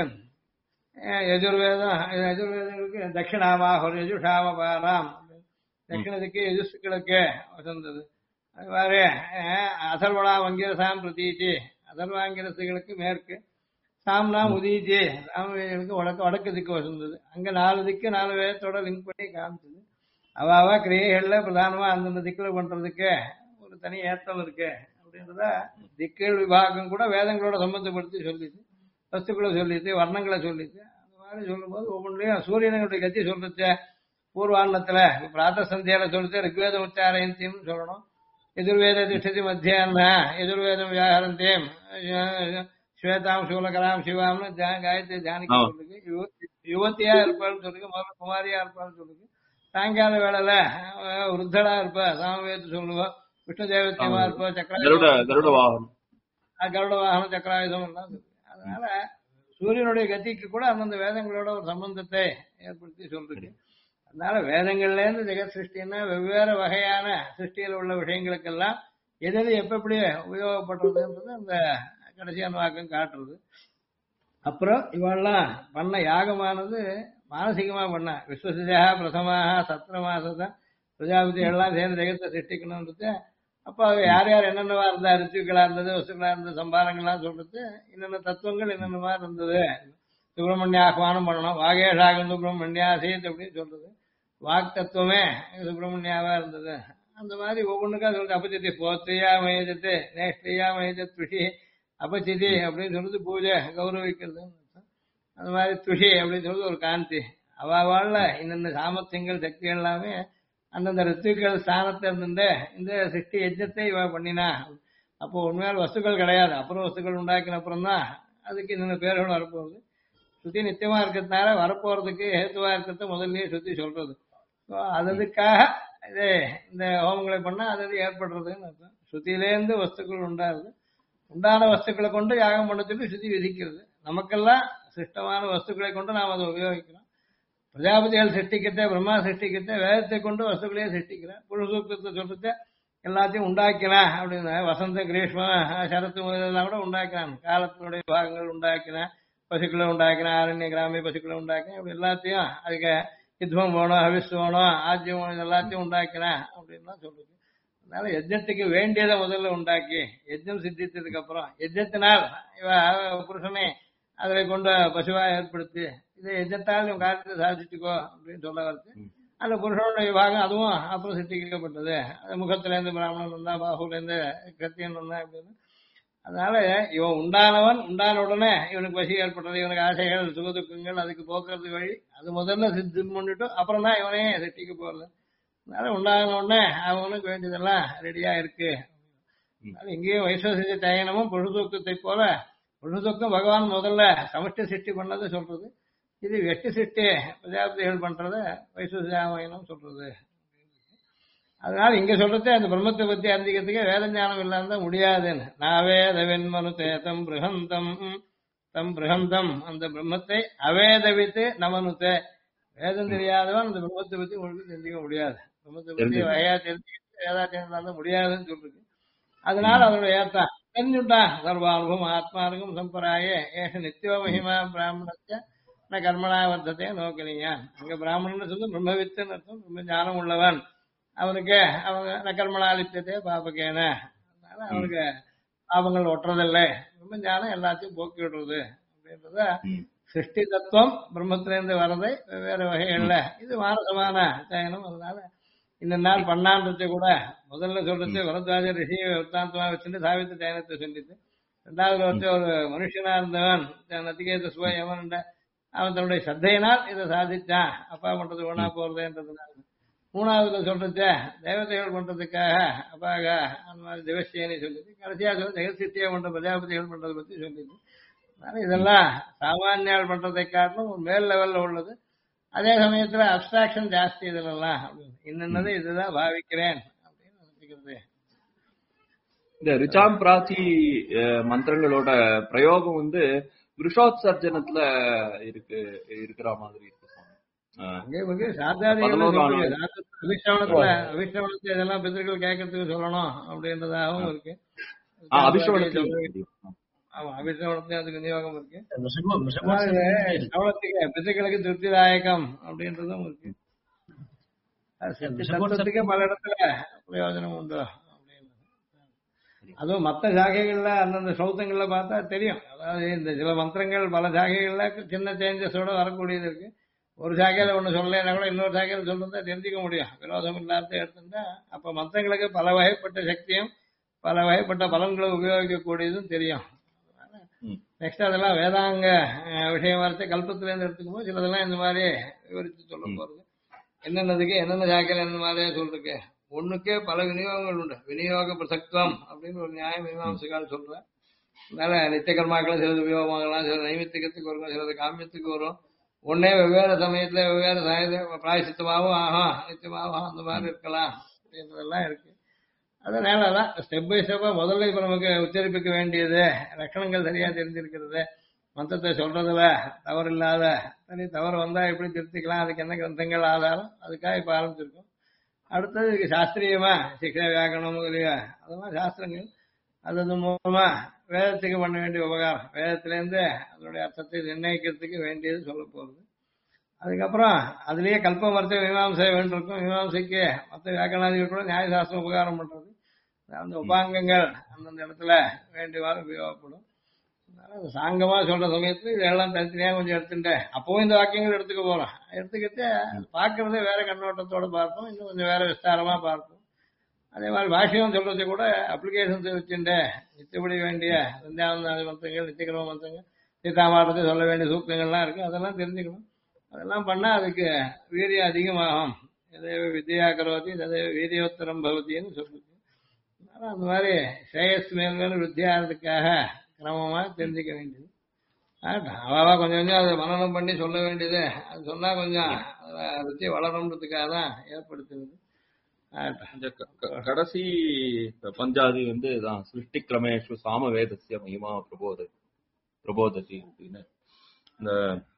யஜுர்வேதங்களுக்கு தட்சிணாமா யஜுஷாம பாராம் தட்சிண திக்கு யஜுசுக்களுக்கு வசந்தது. அது மாதிரி அதர்வணா வங்கிரசாம் பிரதீச்சி அதர்வாங்கிரசுகளுக்கு மேற்கு, சாம்னா உதீச்சி சாமவேதிகளுக்கு வடக்கு திக்கு வசந்தது. அங்க 4 திக்கு 4 வேதத்தோட லிங்க் பண்ணி காமிச்சது. அவாவா கிரியைகள்ல பிரதானமா அந்தந்த திக்குல பண்றதுக்கு ஒரு தனி ஏற்றம் இருக்கு அப்படின்றத திக்குகள் விபாகம் கூட வேதங்களோட சம்பந்தப்படுத்தி சொல்லிட்டு வஸ்துக்களை சொல்லிட்டு வர்ணங்களை சொல்லிட்டு அந்த மாதிரி சொல்லும்போது ஒவ்வொன்றையும் சூரியனுடைய கத்தி சொல்றது பூர்வாண்ணத்துல பிராத்த சந்தியால சொல்லிட்டு ரிக்வேதம் உச்சாரயந்தியும் சொல்லணும். எதிர்வேத திஷ்டதி மத்தியான எதிர்வேதம் வியாகரந்தியம் ஸ்வேதாம் சூலகராம் சிவாம்னு காயத்ரி தியானிக்க சொல்லுது. யுவத்தியா இருப்பாள்னு சொல்லுங்க, முதல்ல குமாரியா இருப்பாள்னு சொல்லுங்க. சாயங்கால வேளையில விருத்தடா இருப்ப சாமவேத்து சொல்லுவோம். விஷ்ணு தேவத்தியமா இருப்ப கருட வாகனம் சக்கராயுதம் எல்லாம் சொல்லுங்க. அதனால சூரியனுடைய கத்திக்கு கூட அந்தந்த வேதங்களோட ஒரு சம்பந்தத்தை ஏற்படுத்தி சொல்றது. அதனால வேதங்கள்ல இருந்து ஜெகத் சிருஷ்டின்னா வெவ்வேறு வகையான சிருஷ்டியில் உள்ள விஷயங்களுக்கெல்லாம் எது எப்படி உபயோகப்படுறதுன்றது அந்த கடைசி அனுவாக்கம் காட்டுறது. அப்புறம் இவெல்லாம் பண்ண யாகமானது மானசீகமா பண்ண விஸ்வசிஜா பிரசமாக சத்திரமாசத பிரஜாபதி எல்லாம் சேர்ந்து ஜெகத்தை சிருஷ்டிக்கணும்ன்றது. அப்போ அது யார் யார் என்னென்னவா இருந்தா ரித்துக்களா இருந்தது, வசுக்களா இருந்தது, சம்பாரங்கள்லாம் சொல்றது, என்னென்ன தத்துவங்கள் என்னென்ன மாதிரி இருந்தது, சுப்பிரமணிய ஆஹ்வானம் பண்ணணும். வாகேஷாகம் சுப்பிரமணியாசீத் அப்படின்னு சொல்றது. வாக் தத்துவமே சுப்பிரமணியாவா இருந்தது. அந்த மாதிரி ஒவ்வொன்றுக்கா சொல்றது. அபச்சிதி போத்தியா மயஜத்து நேஷ்டியா மயஜத் துஷி அபச்சிதி அப்படின்னு சொல்றது பூஜை கௌரவிக்கிறது. அந்த மாதிரி துஷி அப்படின்னு சொல்றது ஒரு காந்தி. அவாவாழ்ல இந்தந்த சாமர்த்தியங்கள் சக்திகள் எல்லாமே அந்தந்த ரித்துக்கள் ஸ்தானத்தை இருந்துட்டு இந்த சிருஷ்டி யஜ்ஞத்தை இவ பண்ணினா. அப்போ உண்மையால் வஸ்துக்கள் கிடையாது, அப்புறம் வஸ்துக்கள் உண்டாக்கின அப்புறம் தான் அதுக்கு இந்த பேர்கள் வரப்போகுது. ஸ்ருதி நித்தியமா இருக்கிறதுனால வரப்போறதுக்கு ஹேத்துவா இருக்கிறத முதல்லயே ஸ்ருதி சொல்றது. அதுக்காக இது இந்த ஹோமங்களை பண்ணா அது ஏற்படுறதுன்னு அர்த்தம். ஸ்ருதியிலேருந்து வஸ்துக்கள் உண்டாகுது. உண்டான வஸ்துக்களை கொண்டு யாகம் பண்ண சொல்லி ஸ்ருதி விதிக்கிறது. நமக்கெல்லாம் சிஷ்டமான வஸ்துக்களை கொண்டு நாம் அதை உபயோகிக்கிறோம். பிரஜாபதிகள் சிருஷ்டிக்கத்தை பிரம்மா சிருஷ்டிக்கத்தை வேதத்தை கொண்டு வஸ்துக்களையே சிருஷ்டிக்கிறேன். புருஷூக்கத்தை சொல்றத எல்லாத்தையும் உண்டாக்கினா அப்படின்னு வசந்த கிரீஷ்ம சரத்து முதலெல்லாம் கூட உண்டாக்கினான். காலத்தினுடைய பாகங்கள் உண்டாக்கினேன், பசுக்களை உண்டாக்கினேன், ஆரண்ய கிராமிய பசுக்களை உண்டாக்கினேன். இப்படி எல்லாத்தையும் அதுக்கு யுத்தம் போகணும், ஹவிஸ் போகணும், ஆஜ்யம் போகணும், எல்லாத்தையும் உண்டாக்கினேன் அப்படின்லாம் சொல்றது. அதனால யஜ்ஞத்துக்கு வேண்டியதை முதல்ல உண்டாக்கி யஜ்ஞம் சித்தித்ததுக்கு அப்புறம் யஜ்ஞத்தினால் இவ புருஷனை அதை கொண்டு பசுவா ஏற்படுத்தி இதை யஜ்ஞத்தால் இவன் காரியத்தை சாதிச்சுக்கோ அப்படின்னு சொல்ல வருது. அந்த புருஷனுடைய விபாகம் அதுவும் அப்புறம் சிருஷ்டிக்கப்பட்டது. அது முகத்துல இருந்து பிராமணன் வந்தா, பாகுல இருந்து கத்தியன் வந்தா அப்படின்னு. அதனால இவன் உண்டானவன் உண்டான உடனே இவனுக்கு பசி ஏற்பட்டது, இவனுக்கு ஆசைகள் சுகதுக்கங்கள் அதுக்கு போக்குறது வழி அது முதல்ல சித்தம் பண்ணிட்டு அப்புறம் தான் இவனே சிருஷ்டிக்க போறது. அதனால உண்டான உடனே அவனுக்கு வேண்டியதெல்லாம் ரெடியா இருக்கு. அதனால இங்கேயும் வைஸ்வசிய தயனமும் புருஷசூக்தத்தை போல புருஷசூக்தம் பகவான் முதல்ல சமஷ்டி சிருஷ்டி பண்ணதை சொல்றது. இது வெட்டி சிருஷ்டி பிரஜாபதிகள் பண்றத வைஸ்வசியாமயனம் சொல்றது. அதனால இங்க சொல்றது அந்த பிரம்மத்தை பத்தி அறிஞ்சிக்கிறதுக்கு வேத ஞானம் இல்லாம தான் முடியாதுன்னு. நாவேதவென் மனுதே தம் பிருகந்தம் அந்த பிரம்மத்தை அவேதவித்து நமனுத்தே வேதம் தெரியாதவன் அந்த பிரம்மத்தை பத்தி உங்களுக்கு தெரிஞ்சுக்க முடியாது. பிரம்மத்தை பத்தி வகையா தெரிஞ்சுக்கிட்டு வேதாத்தியம் முடியாதுன்னு சொல்றது. அதனால அவரோட ஏத்தான் தெரிஞ்சுட்டான். சர்வானுபவம் ஆத்மானுகம் சம்பராயே ஏஷ நித்தியோ மகிமா பிராமணத்தை கர்மனா வர்த்தத்தை நோக்கினியான். அங்க பிராமணன் சொல்லி பிரம்மவித்துன்னு அர்த்தம். பிரம்ம ஞானம் உள்ளவன் அவனுக்கு அவங்க கர்மனாலித்தே பாபகேன. அதனால அவனுக்கு பாபங்கள் ஒட்டுறதில்லை. பிரம்ம ஞானம் எல்லாத்தையும் போக்கி விடுறது அப்படின்றத சிருஷ்டி தத்துவம் பிரம்மத்திலேருந்து வரதை வெவ்வேறு வகைகள்ல இது மானசமான சயனம். அதனால இந்த நாள் பண்ணான்றதை கூட முதல்ல சொல்றது வரத்வாஜ ரிஷியை வர்த்தாந்தமா வச்சுட்டு சாவித்திரி சயனத்தை சொல்லிட்டு, ரெண்டாவது வந்து ஒரு மனுஷனா இருந்தவன் நத்திகேத சுவயமன் அவன் தன்னுடைய சத்தையினால் இதை சாதிச்சான். அப்பா பண்றது ஒன்னா போறதுன்றதுனால. மூணாவதுல சொல்றது தேவதைகள் பண்றதுக்காக அப்பாக அந்த மாதிரி திவசியனை சொல்லிது. கடைசியா சொல்ல ஜெகசித்தியா பண்ற பிரஜாபதிகள் பண்றதை பத்தி சொல்லிது. அதனால இதெல்லாம் சாமானியால் பண்றதை காரணம் ஒரு மேல் லெவல்ல உள்ளது. அதே சமயத்துல அப்டிராக்ஷன் ஜாஸ்தி இதுலாம். இன்னது இதுதான் பாவிக்கிறேன் அப்படின்னு நினைக்கிறது. இந்த ரிச்சாம் பிராச்சி மந்திரங்களோட பிரயோகம் வந்து விருஷோத்சர்ஜனத்துல இருக்கிற மாதிரி இருக்கு. அபிஷ்டவனத்துல இதெல்லாம் பிதர்கள் கேட்கறதுக்கு சொல்லணும் அப்படின்றதாகவும் இருக்கு. ஆமா, அபிஷேகத்துல அதுக்கு விநியோகம் இருக்கு. பிதர்களுக்கு திருப்திதாயகம் அப்படின்றதும் இருக்கு. சத்துவத்துக்கு பல இடத்துல பிரயோஜனம் உண்டு அப்படின்னு. அதுவும் மற்ற சாகைகள்ல அந்தந்த சௌத்தங்கள்ல பார்த்தா தெரியும். அதாவது இந்த சில மந்திரங்கள் பல சாகைகள்ல சின்ன சேஞ்சஸோட வரக்கூடியது இருக்கு. ஒரு சாகையில ஒண்ணு சொல்லலைன்னா கூட இன்னொரு சாகையில சொல்றதா தெரிஞ்சுக்க முடியும். விரோதம் இல்லாத எடுத்துட்டா அப்ப மந்திரங்களுக்கு பல வகைப்பட்ட சக்தியும் பல வகைப்பட்ட பலன்களை உபயோகிக்கக்கூடியதும் தெரியும். நெக்ஸ்ட் அதெல்லாம் வேதாங்க விஷயம் வரத்தை கல்பத்துல இருந்து எடுத்துக்கும் போது சிலதெல்லாம் இந்த மாதிரி விவரித்து சொல்ல போறது. என்னென்னதுக்கு என்னென்ன சாக்கையில இந்த மாதிரியே சொல்றதுக்கு ஒண்ணுக்கே பல விநியோகங்கள் உண்டு. விநியோக பிரசக்தம் அப்படின்னு ஒரு நியாயம் மீமாம்சகால் சொல்றேன். அதனால நித்திய கர்மாக்கள் சிலது உபயோகமாகலாம், சில நைமித்திகத்துக்கு வரும், சிலது காமியத்துக்கு வரும். ஒன்னே வெவ்வேறு சமயத்துல வெவ்வேறு பிராயசித்தமாகவும் ஆகும், நித்தியமாகவும் அந்த மாதிரி இருக்கலாம் அப்படின்றதெல்லாம் இருக்கு. அதனாலதான் ஸ்டெப் பை ஸ்டெப்பா முதல்ல இப்ப நமக்கு உச்சரிப்புக்க வேண்டியது லட்சணங்கள் சரியா தெரிஞ்சிருக்கிறது. மந்திரத்தை சொல்றதுல தவறு இல்லாத சரி தவறு வந்தா எப்படி திருத்திக்கலாம், அதுக்கு என்ன கிரந்தங்கள் ஆதாரம் அதுக்காக இப்ப ஆரம்பிச்சிருக்கோம். அடுத்தது இதுக்கு சாஸ்திரியமா சிக்ஷா வியாக்கரணம் முதலிய அதெல்லாம் சாஸ்திரங்கள் அது மூலமா வேதத்துக்கு பண்ண வேண்டிய உபகாரம், வேதத்திலேருந்து அதனுடைய அர்த்தத்தை நிர்ணயிக்கிறதுக்கு வேண்டியது சொல்ல போறது. அதுக்கப்புறம் அதுலயே கல்பம் மரத்தை மீமாம்சை வேண்டியிருக்கும். மீமாம்சைக்கு மற்ற வியாக்கரணாதிகள் கூட நியாயசாஸ்திரம் உபகாரம் பண்றது. அந்த உபாங்கங்கள் அந்தந்த இடத்துல வேண்டியவாறு உபயோகப்படும். அது சாங்கமா சொல்ற சமயத்துல இதெல்லாம் தனித்தனியா கொஞ்சம் எடுத்துட்டேன். அப்பவும் இந்த வாக்கியங்கள் எடுத்துக்க போறோம். எடுத்துக்கிட்டு பார்க்கறதே வேற கண்ணோட்டத்தோட பார்ப்போம், இன்னும் கொஞ்சம் வேற விஸ்தாரமா பார்ப்போம். அதே மாதிரி பாஷ்யம் சொல்றது கூட அப்ளிகேஷன்ஸ் வச்சுட்டு நித்தியப்படி வேண்டிய சந்தியாவந்தாதி மந்திரங்கள், நித்தியக்கிரம மந்திரங்கள், சீதாமாரத்தை சொல்ல வேண்டிய சூக்தங்கள்லாம் இருக்கு, அதெல்லாம் தெரிஞ்சுக்கணும். அதெல்லாம் பண்ணா அதுக்கு வீரியம் அதிகமாகும். எதேவ வித்யா கரோதி ததேவ வீரியோத்தரம் பவதின்னு சொல்லுது. அதனால அந்த மாதிரி ஸ்ரேயஸ் மேல் மேலும் வித்தியாகிறதுக்காக கிரமமா தெரிஞ்சுக்க வேண்டியது. அவாவா கொஞ்சம் கொஞ்சம் அதை மனனம் பண்ணி சொல்ல வேண்டியது. அது சொன்னா கொஞ்சம் ருச்சி வளரும்ன்றதுக்காக தான் ஏற்படுத்துறது. இந்த கடைசி பஞ்சாதி வந்து தான் சிருஷ்டி கிரமேஷு சாம வேதசிய மகிமா பிரபோததி அப்படின்னு இந்த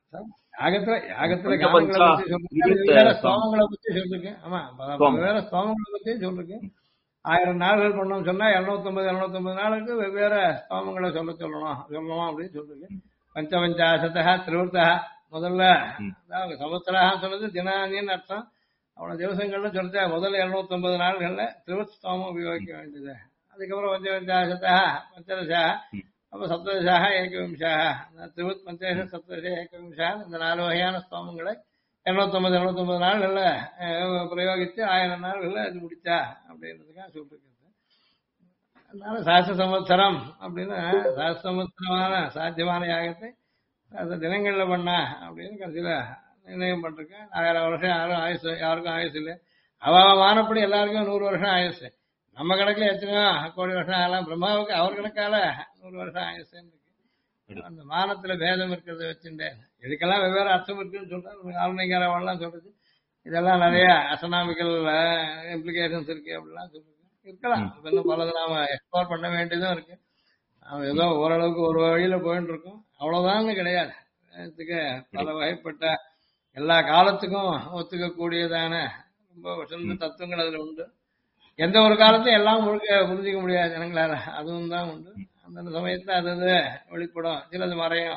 யாகத்துல காலங்களை பத்தி சொல்லிருக்கேன், வேற ஸ்தோமங்களை பத்தி சொல்லிருக்கேன். ஆமா, வேற ஸ்தோமங்களை பத்தி சொல்லிருக்கேன். 1000 நாள்கள் பண்ணோம் சொன்னா 250 நாளுக்கு வெவ்வேறு ஸ்தோமங்களை சொல்லணும் அப்படின்னு சொல்லிருக்கேன். பஞ்சபஞ்சாசத்தா திருவர்த்தா முதல்ல சமுத்திரா சொன்னது தினானின்னு அர்த்தம். அவன திவசங்கள்ல சொல்லிட்ட முதல்ல 250 நாள்கள்ல திருவத் ஸ்தோமம் உபயோகிக்க வேண்டியது. அதுக்கப்புறம் பஞ்சபஞ்சாசத்தா பஞ்சதசா, அப்ப சப்ததசாக ஏகவிம்சாக, திருவத் பஞ்சதச சப்ததச ஏகவிம்சாக, இந்த 4 வகையான ஸ்தோமங்களை 250 நாள்கள்ல பிரயோகிச்சு 1000 நாள்கள்ல அது முடிச்சா அப்படின்றதுக்காக சொல்லிருக்கிறது. அதனால சாஸ்திர சம்வத்சரம் அப்படின்னு சாஸ்திர சம்வத்சரமான சாத்தியமான யாகத்தை அந்த தினங்கள்ல பண்ணா அப்படின்னு கடைசியில நிர்ணயம் பண்ணிருக்கேன். 1000 வருஷம் யாருக்கும் ஆயுசு இல்லை. வானப்படி எல்லாருக்கும் 100 வருஷம் ஆயுசு. நம்ம கணக்குல எத்தனையோ கோடி வருஷம் ஆகலாம், பிரம்மாவுக்கு அவர் கணக்கால 100 வருஷம் ஆயுசுன்னு இருக்கு. அந்த மானத்துல பேதம் இருக்கிறத வச்சுட்டேன். இதுக்கெல்லாம் வெவ்வேறு அர்த்தம் இருக்குன்னு சொல்றேன். ஆளுநர்லாம் சொல்றது இதெல்லாம் நிறைய அசனாமிக்கல் இம்ப்ளிகேஷன்ஸ் இருக்கு அப்படிலாம் சொல்றது இருக்கலாம். இன்னும் பலது நாம எக்ஸ்ப்ளோர் பண்ண வேண்டியதும் இருக்கு. நாம ஏதோ ஓரளவுக்கு ஒரு வழியில போயிட்டு இருக்கோம், அவ்வளவுதான்னு கிடையாது. இதுக்கு பல வகைப்பட்ட எல்லா காலத்துக்கும் ஒத்துக்க கூடியதான ரொம்ப வசந்த தத்துவங்கள் அதுல உண்டு. எந்த ஒரு காலத்தையும் எல்லாம் முழுக்க புரிஞ்சிக்க முடியாது ஜனங்களால, அதுவும் தான் உண்டு. அந்த சமயத்துல அது வெளிப்படும், சிலது மறையும்.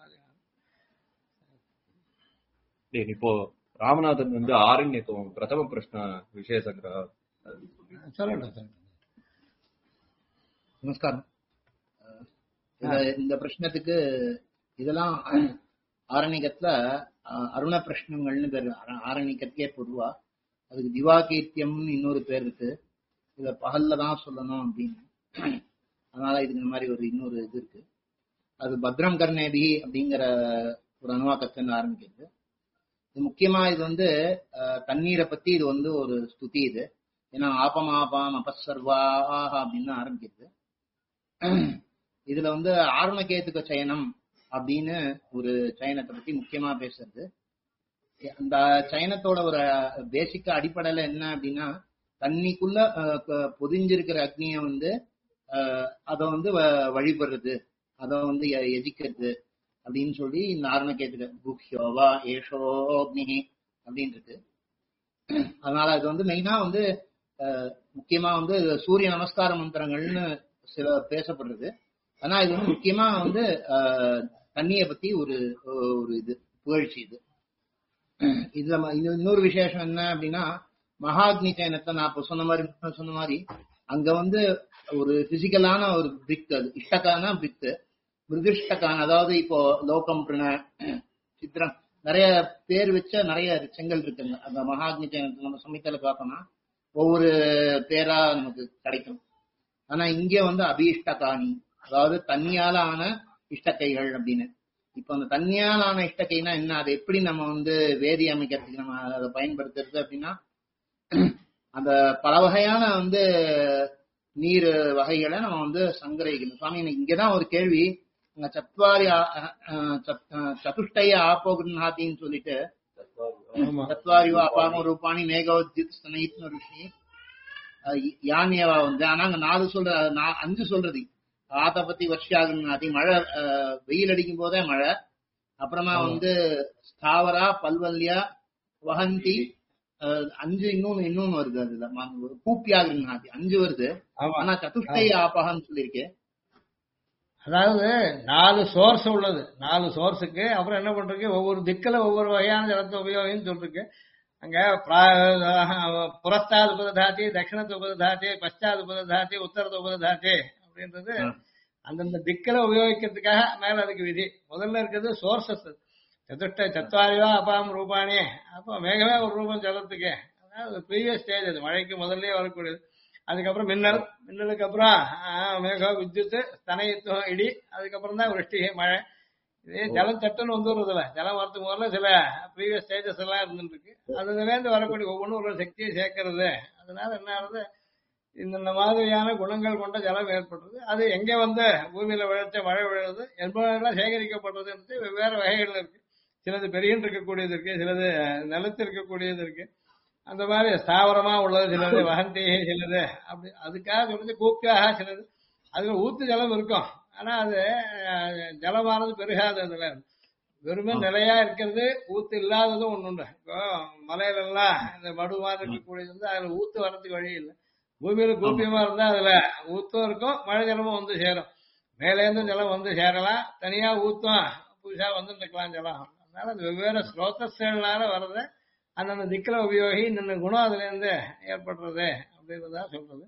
இப்போ ராமநாதன் வந்து ஆரண்யத்துவம் பிரதம பிரஷ்ன விஷய சங்கிரக சொல்லட்டும். நமஸ்காரம். இந்த பிரச்சனத்துக்கு இதெல்லாம் ஆரண்யத்துல அருண பிரஷ்னங்கள்னு பேரு. ஆரண்யக்கே பொதுவா அதுக்கு திவாகீர்த்தியம்னு இன்னொரு பேர் இருக்கு. இத பகல்ல தான் சொல்லணும் அப்படின்னு, அதனால இதுக்கு இந்த மாதிரி ஒரு இன்னொரு இது இருக்கு. அது பத்ரம் கர்ணேபி அப்படிங்கிற ஒரு அணுவாக்கத்துல ஆரம்பிக்கிறது. இது முக்கியமா இது வந்து தண்ணீரை பத்தி இது வந்து ஒரு ஸ்துதி. இது ஏன்னா ஆபமாபாம் அபசர்வாக அப்படின்னு ஆரம்பிக்கிறது. இதுல வந்து ஆருணகேதுக சயனம் அப்படின்னு ஒரு சயனத்தை பத்தி முக்கியமா பேசுறது. அந்த சயனத்தோட ஒரு பேசிக்க அடிப்படையில என்ன அப்படின்னா, தண்ணிக்குள்ள பொதிஞ்சிருக்கிற அக்னிய வந்து அதை வந்து வழிபடுறது, அதை வந்து எஜிக்கிறது அப்படின்னு சொல்லி இந்த ஆரணகேதுக குஹ்யோவா ஏஷோக்னி அப்படின்னு இருக்கு. அதனால அது வந்து மெயினா வந்து முக்கியமா வந்து சூரிய நமஸ்கார மந்திரங்கள்னு சில பேசப்படுறது. ஆனா இது வந்து முக்கியமா வந்து தண்ணியை பத்தி ஒரு இது புகழ்ச்சி. இதுல இன்னொரு விசேஷம் என்ன அப்படின்னா, மகாக்னி சயனத்தை நான் இப்ப சொன்ன மாதிரி அங்க வந்து ஒரு பிசிக்கலான ஒரு பிரிக், அது இஷ்டக்கான பிரிக்கு, மிருகிஷ்டக்கான, அதாவது இப்போ லோகம் சித்திரம் நிறைய பேர் வச்ச நிறைய செங்கல் இருக்குங்க. அந்த மகாக்னி சயனத்தை நம்ம சமயத்துல பார்த்தோம்னா ஒவ்வொரு பேரா நமக்கு கிடைக்கும். ஆனா இங்க வந்து அபீஷ்டகாணி, அதாவது தண்ணியால ஆன இஷ்டக்கைகள் அப்படின்னு. இப்ப அந்த தண்ணியால் ஆன இஷ்டக்கைனா என்ன, அதை எப்படி நம்ம வந்து வேதி அமைக்கிறதுக்கு நம்ம அதை பயன்படுத்துறது அப்படின்னா, அந்த பல வகையான வந்து நீர் வகைகளை நம்ம வந்து சங்கரிக்கணும். சுவாமி இங்கதான் ஒரு கேள்வி, சதுஷ்டய ஆப்போகிருநாத்தின்னு சொல்லிட்டு சத்வாரிவா அப்பாம ரூபாணி மேகவத்யுத் ருஷி யானியவா வந்து, ஆனா அங்க 5 சொல்றது. ஆத்த பத்தி வருஷாகிருநாதி, மழை வெயில் அடிக்கும் போதே மழை, அப்புறமா வந்து ஸ்தாவரா பல்வல்யா வஹந்தி 5, இன்னொன்னு வருது. அதுல கூப்பியாகிருநாதி 5 வருது. ஆனா சதுஷ்டய ஆபகான்னு சொல்லியிருக்கேன். அதாவது 4 சோர்ஸ் உள்ளது. 4 சோர்ஸுக்கு அப்புறம் என்ன பண்றீங்க, ஒவ்வொரு திக்கில ஒவ்வொரு வகையான ஜலத்தை உபயோகம் சொல்றீங்க. அங்க புறஸ்தாது உபததாத்தி, தட்சிணத்து உபததாத்தி, பశ్చాத் உபததாத்தி, உத்தரத்து உபததாத்தி அப்படின்றது அந்தந்த திக்கில உபயோகிக்கிறதுக்காக மேல அதுக்கு விதி. முதல்ல இருக்கிறது சோர்சஸ். சதுஷ்ட சத்வாரிவா அபாம் ரூபானே, அப்போ மேகமே ஒரு ரூபம் ஜலத்துக்கு, அதாவது ப்ரீவியஸ் ஸ்டேஜ் அது, மழைக்கு முதல்லயே வரக்கூடியது. அதுக்கப்புறம் மின்னல், மின்னலுக்கு அப்புறம் மேகம், வித்யுத், ஸ்தனயுத்தம், இடி, அதுக்கப்புறம் தான் விருஷ்டி மழை. இதே ஜலம் சட்டுன்னு வந்துடுறதில்ல, ஜலம் வரதுக்கு முதல்ல சில ப்ரீவியஸ் ஸ்டேஜஸ் எல்லாம் இருந்துருக்கு. அதுலேருந்து வரக்கூடிய ஒவ்வொன்றும் ஒரு சக்தியை சேர்க்கறது. அதனால என்ன ஆகுது, இந்த மாதிரியான குணங்கள் கொண்ட ஜலம் ஏற்படுறது. அது எங்க வந்து பூமியில விளைச்ச மழை விழுது என்பதெல்லாம் சேகரிக்கப்படுறது வெவ்வேறு வகைகள் இருக்கு. சிலது பெரியன்னு இருக்கக்கூடியது இருக்கு, சிலது நிலத்து இருக்கக்கூடியது இருக்கு. அந்த மாதிரி ஸ்தாவரமா உள்ளது சிலது, வகந்தி சிலது, அப்படி அதுக்காக சொல்றது கூப்பியாக சிலது. அதுல ஊத்து ஜலம் இருக்கும், ஆனா அது ஜலமானது பெருகாது. அதுல வெறுமே நிலையா இருக்கிறது, ஊத்து இல்லாததும் ஒண்ணு உண்டு. இப்போ மலையில எல்லாம் இந்த மடு மாதிரி இருக்கக்கூடியது வந்து அதுல ஊத்து வர்றதுக்கு வழி இல்லை. பூமியில கூப்பியமா இருந்தா அதுல ஊத்தும் இருக்கும், மழை ஜலமும் வந்து சேரும். மேலேருந்து ஜலம் வந்து சேரலாம், தனியா ஊத்தும் புதுசா வந்து நிற்கலாம் ஜலம். அதனால அது வெவ்வேறு ஸ்ரோதஸ்கள்னால வர்றது, அந்தந்த திக்கில உபயோகி இந்த குணம் அதுல இருந்து ஏற்படுறது அப்படின்றதா சொல்றது.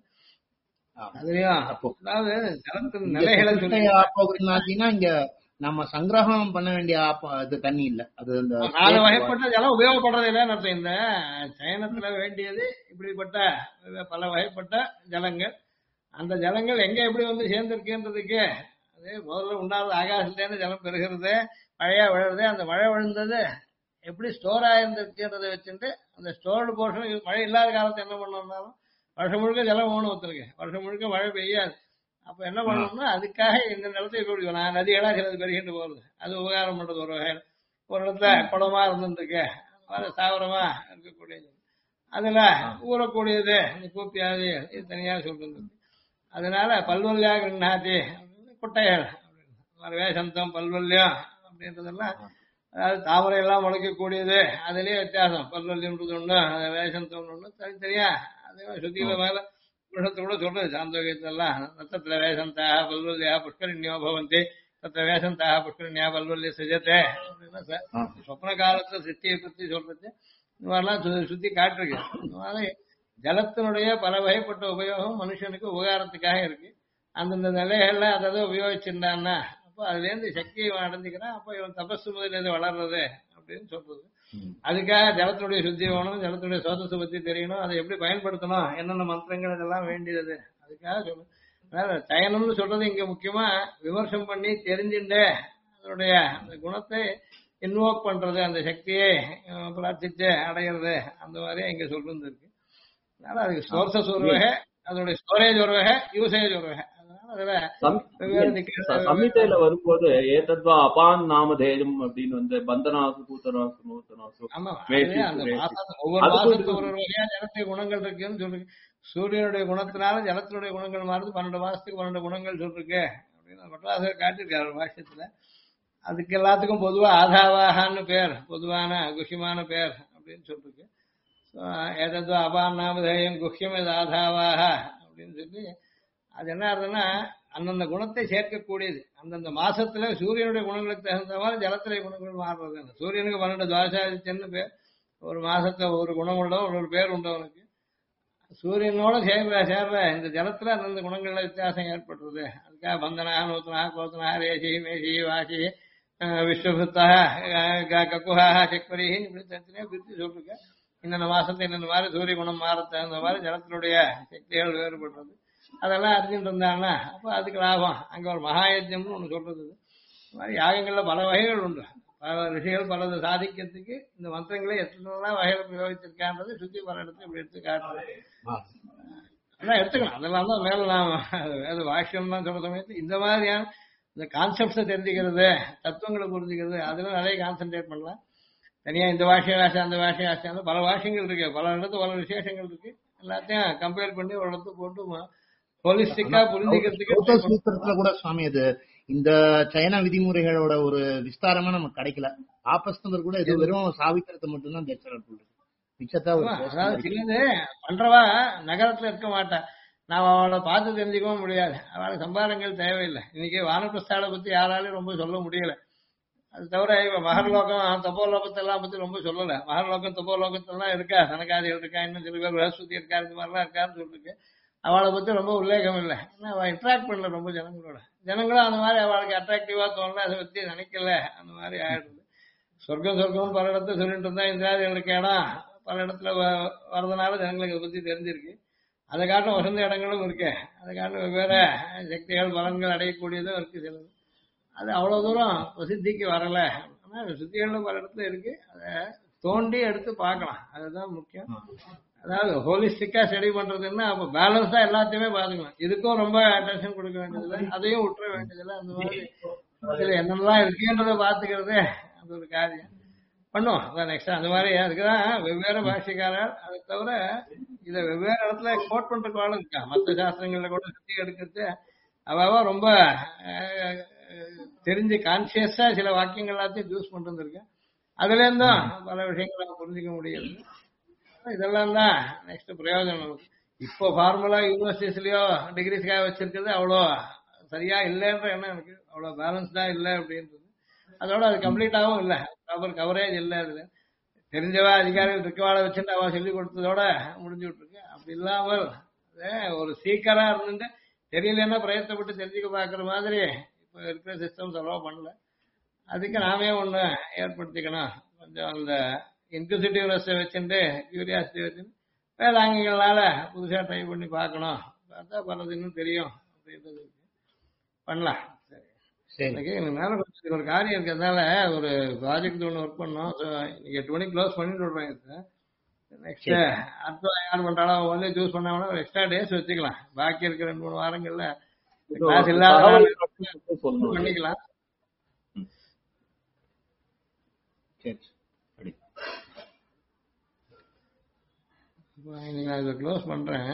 அதுலயும் அதாவது ஜலத்தின் நிலைகளை சொல்லி இங்க நம்ம சங்கிரகம் பண்ண வேண்டிய இது தண்ணி இல்ல, அது அந்த 4 வகைப்பட்ட ஜலம் உபயோகப்படுறது இல்லைன்னு அர்த்தம். இந்த சயனத்துல வேண்டியது இப்படிப்பட்ட பல வகைப்பட்ட ஜலங்கள். அந்த ஜலங்கள் எங்க எப்படி வந்து சேர்ந்திருக்குன்றதுக்கு, அது முதல்ல உண்டாவது ஆகாசத்துலேருந்து ஜலம் பெறுகிறது, மழையா விழுறது. அந்த மழை விழுந்தது எப்படி ஸ்டோர் ஆயிருந்திருக்குன்றதை வச்சுட்டு அந்த ஸ்டோர்டு போர்ஷன் மழை இல்லாத காலத்தை என்ன பண்ணோம்னாலும் வருஷம் முழுக்க ஜலம் ஓணும் ஒருத்தருக்கு, வருஷம் முழுக்க மழை பெய்யாது. அப்ப என்ன பண்ணணும்னா அதுக்காக இந்த நிலத்தை குடிக்கணும். நான் நதிகளா சிலது பெருகிட்டு போறது, அது உபகாரம் பண்றது ஒரு வகையில். ஒரு இடத்துல குளமா இருந்துருக்கு, சாவரமா இருக்கக்கூடியது, அதுல ஊறக்கூடியது கூப்பியாது, இது தனியா சொல்றது. அதனால பல்வல்லியாக இருந்தாச்சு குட்டைகள், வேசந்தம் பல்வல்யம் அப்படின்றதெல்லாம், அதாவது தாமரை எல்லாம் முளைக்கக்கூடியது, அதுலயே வித்தியாசம். பல்வல்யம்ன்றது ஒண்ணு, வேசந்தம் ஒண்ணு, தனித்தனியா அதே சுத்தியில மேல புருஷத்தை கூட சொல்றது சாந்தோகியத்தெல்லாம். நத்தத்துல வேசந்தா பல்வல்யா புஷ்கரிணியோ பவந்தி, தத்த வேசந்தா புஷ்கரிணியா பல்வல்ய சிஜத்தே அப்படின்னா சொப்ன காலத்துல சிருஷ்டியை பத்தி சொல்றது. இந்த மாதிரிலாம் சுத்தி காட்டிருக்கு. அதனால ஜலத்தினுடைய பல வகைப்பட்ட உபயோகம் மனுஷனுக்கு உபகாரத்துக்காக இருக்கு. அந்தந்த நிலைகள்ல அதை உபயோகிச்சிருந்தான்னா அப்போ அதுல இருந்து சக்தியை அடைஞ்சுக்கிறான். அப்போ இவன் தபசு முதலிருந்து வளர்றது அப்படின்னு சொல்றது. அதுக்காக ஜலத்தினுடைய சுத்தி வேணும், ஜலத்தினுடைய சோதத்தை பத்தி தெரியணும், அதை எப்படி பயன்படுத்தணும், என்னென்ன மந்திரங்கள் இதெல்லாம் வேண்டியது. அதுக்காக சொல்லு. அதாவது சயனம்னு சொல்றது இங்க முக்கியமா விமர்சனம் பண்ணி தெரிஞ்சுட்டு அதனுடைய அந்த குணத்தை இன்வோக் பண்றது, அந்த சக்தியை பிரார்த்திச்சு அடையிறது, அந்த மாதிரி இங்க சொல்றது இருக்கு. அதனால அதுக்கு சோர்சஸ் ஒரு வகை, அதோட ஸ்டோரேஜ் ஒரு வகை, யூசேஜ் ஒரு வகை. சம்ஹிதையில வரும்போது ஏதத்வா அபான் நாமதேயம் அப்படின்னு வந்து பந்தனாசு பூத்தனாசு நூத்தனாசு ஒவ்வொரு மாசத்துக்கு ஒரு வகையா ஜலத்திய குணங்கள் இருக்குன்னு சொல்லுங்க. சூரியனுடைய குணத்தினால ஜலத்தினுடைய குணங்கள் மாறுது. 12 மாசத்துக்கு 12 குணங்கள் சொல்லிருக்கு அப்படின்னு பட்டாசர் காட்டிருக்காரு பாஷ்யத்துல. அதுக்கு எல்லாத்துக்கும் பொதுவா ஆதாவாகான்னு பேர், பொதுவான குஹ்யமான பேர் அப்படின்னு சொல்லிருக்கு. ஏதத்வா அபான் நாமதேயம் குஹ்யம் இது ஆதாவாக அப்படின்னு சொல்லி, அது என்ன ஆகுதுன்னா அந்தந்த குணத்தை சேர்க்கக்கூடியது. அந்தந்த மாசத்துல சூரியனுடைய குணங்களுக்கு தகுந்த மாதிரி ஜலத்திரை குணங்கள் மாறுறது. சூரியனுக்கு 12 துவாசாதித்யன்னு பேர். ஒரு மாசத்துல ஒரு குணம் உள்ள ஒரு பேர் உண்டு அவனுக்கு. சூரியனோட சேர்ற இந்த ஜலத்துல அந்தந்த குணங்கள்ல வித்தியாசம் ஏற்படுறது. அதுக்காக பந்தனா நூத்தனா கோத்தனா ரேசி மேசி வாசி விஸ்வபுத்தா கக்குஹா செக்வரி இப்படி தனித்தனியா பிரித்து சொல்லிருக்க. இன்னென்ன மாசத்துல இன்னென்ன மாதிரி சூரிய குணம் மாற தகுந்த மாதிரி ஜலத்தினுடைய சக்திகள் வேறுபடுறது. அதெல்லாம் அறிஞ்சுட்டு இருந்தாங்கன்னா அப்ப அதுக்கு லாபம். அங்க ஒரு மகாயஜ்யம்னு ஒண்ணு சொல்றது. இந்த மாதிரி யாகங்கள்ல பல வகைகள் உண்டு. பல ரிஷிகள் பலது சாதிக்கிறதுக்கு இந்த மந்திரங்களை எத்தனை வகையில் பிரயோகிச்சிருக்கான்றது சுத்தி பல இடத்துல இப்படி எடுத்து காட்டுறது. அதெல்லாம் எடுத்துக்கலாம். அதெல்லாம் தான் மேல நாம் வேத வாக்கியம் தான் சொல்ற சமயத்து இந்த மாதிரியான இந்த கான்செப்ட்ஸை தெரிஞ்சுக்கிறது, தத்துவங்களை புரிஞ்சுக்கிறது, அதுல நிறைய கான்சென்ட்ரேட் பண்ணலாம். தனியா இந்த வாஷிய வாசி அந்த வாஷிய வாசியாலும் பல வாஷியங்கள் இருக்கு, பல இடத்துல பல விசேஷங்கள் இருக்கு. எல்லாத்தையும் கம்பேர் பண்ணி ஒரு இடத்துல போட்டு ஹோலிஸ்டிக்கா புரிஞ்சுக்கிறதுக்கு கூட சுவாமி அது இந்த சயன விதிமுறைகளோட ஒரு விஸ்தாரமா நமக்கு கிடைக்கல. ஆபஸ்தம்பர் கூட இது வெறும் சாவித்திரத்தை மட்டும்தான் சிலது பண்றவா நகரத்துல இருக்க மாட்டா. நான் அவளை பார்த்து தெரிஞ்சுக்கவும் முடியாது. அவளுக்கு சம்பாரங்கள் தேவையில்லை. இன்னைக்கு வானப்பிரஸ்தாளை பத்தி யாராலையும் ரொம்ப சொல்ல முடியல. அது தவிர இப்ப மகர்லோகம் தப்போலோகத்தெல்லாம் பத்தி ரொம்ப சொல்லல. மகர்லோகம் தப்போலோகத்தெல்லாம் இருக்கா, சனகாதிகள் இருக்கா, இன்னும் சில பேர் பிரகஸ்பதி இருக்கா, இந்த மாதிரிலாம் இருக்கான்னு சொல்லிருக்கு. அவளை பத்தி ரொம்ப உல்லேகம் இல்லை. ஏன்னா அவள் இன்ட்ராக்ட் பண்ணல ரொம்ப ஜனங்களோட. ஜனங்களும் அந்த மாதிரி அவளுக்கு அட்ராக்டிவா தோணல, அதை பத்தி நினைக்கல, அந்த மாதிரி ஆயிடுது. சொர்க்கம் பல இடத்துல சொல்லிட்டு இருந்தா இந்திராதிகளுக்கு இடம் பல இடத்துல வரதுனால ஜனங்களுக்கு அதை பத்தி தெரிஞ்சிருக்கு. அதை காட்டும் வசந்த இடங்களும் இருக்கு. அதை காட்டும் வெவ்வேறு சக்திகள் பலன்கள் அடையக்கூடியதும் இருக்கு சிலது. அது அவ்வளவு தூரம் பிரசித்திக்கு வரல. ஆனா சித்திகளும் பல இடத்துல இருக்கு. அதை தோண்டி எடுத்து பார்க்கலாம், அதுதான் முக்கியம். அதாவது ஹோலிஸ்டிக்கா ஸ்டடி பண்றதுன்னா அப்ப பேலன்ஸா எல்லாத்தையுமே பாத்துக்கலாம். இதுக்கும் ரொம்ப அட்டென்ஷன் கொடுக்க வேண்டியதில்லை, அதையும் விட்டுற வேண்டியதில்லை. அந்த மாதிரி இதுல என்னெல்லாம் இருக்குன்றத பாத்துக்கிறது அது ஒரு காரியம் பண்ணுவோம். அதான் நெக்ஸ்ட் அந்த மாதிரி. அதுக்குதான் வெவ்வேறு பாஷைக்காரர். அதை தவிர இதை வெவ்வேறு இடத்துல கோட் பண்றதுக்கு ஆளும் இருக்கா. மற்ற சாஸ்திரங்கள்ல கூட சுத்தி எடுக்கிறது அவ ரொம்ப தெரிஞ்சு கான்சியஸா சில வாக்கியங்கள் எல்லாத்தையும் சூஸ் பண்ணிட்டு இருக்கேன். அதுல இருந்தும் பல விஷயங்களை புரிஞ்சுக்க முடியுது. இதெல்லாம் தான் நெக்ஸ்ட் பிரயோஜனம் நமக்கு. இப்போ ஃபார்முலா யூனிவர்சிட்டிஸ்லயோ டிகிரிஸ்க்காக வச்சிருக்கிறது அவ்வளோ சரியா இல்லைன்ற எண்ணம் எனக்கு. அவ்வளோ பேலன்ஸ்டா இல்லை அப்படின்றது. அதோட அது கம்ப்ளீட்டாகவும் இல்லை, ப்ராப்பர் கவரேஜ் இல்லை. அதுல தெரிஞ்சவா அதிகாரிகள் இருக்கவாளை வச்சுட்டு அவ சொல்லி கொடுத்ததோட முடிஞ்சு விட்டுருக்கு. அப்படி இல்லாமல் ஒரு சீக்கரா இருந்துட்டு தெரியலன்னா பிரயத்தப்பட்டு தெரிஞ்சுக்க பாக்குற மாதிரி இப்போ இருக்கிற சிஸ்டம் செலவு பண்ணல. அதுக்கு நாமே ஒண்ணு ஏற்படுத்திக்கணும். கொஞ்சம் அந்த இன்க்யூசிட்டிவ்னஸ் வச்சுட்டு கியூரியாசிட்டி வச்சுட்டு வேதாங்கிகளால புதுசா ட்ரை பண்ணி பார்க்கணும். பார்த்தா பலது இன்னும் தெரியும் அப்படின்றது பண்ணலாம். சரி, எனக்கு மேல கொஞ்சம் ஒரு காரியம் இருக்கிறதுனால ஒரு ப்ராஜெக்ட் ஒன்று ஒர்க் பண்ணோம். இன்னைக்கு 8 மணிக்கு க்ளோஸ் பண்ணிட்டு விடுறேன். நெக்ஸ்ட் அடுத்த யார் பண்றாலும் அவங்க வந்து சூஸ் பண்ணாங்கன்னா ஒரு எக்ஸ்ட்ரா டேஸ் வச்சுக்கலாம். பாக்கி இருக்கிற 2-3 வாரங்கள்ல கிளாஸ் இல்லாத பண்ணிக்கலாம். இன்னைக்கு நான் இதை க்ளோஸ் பண்றேன்.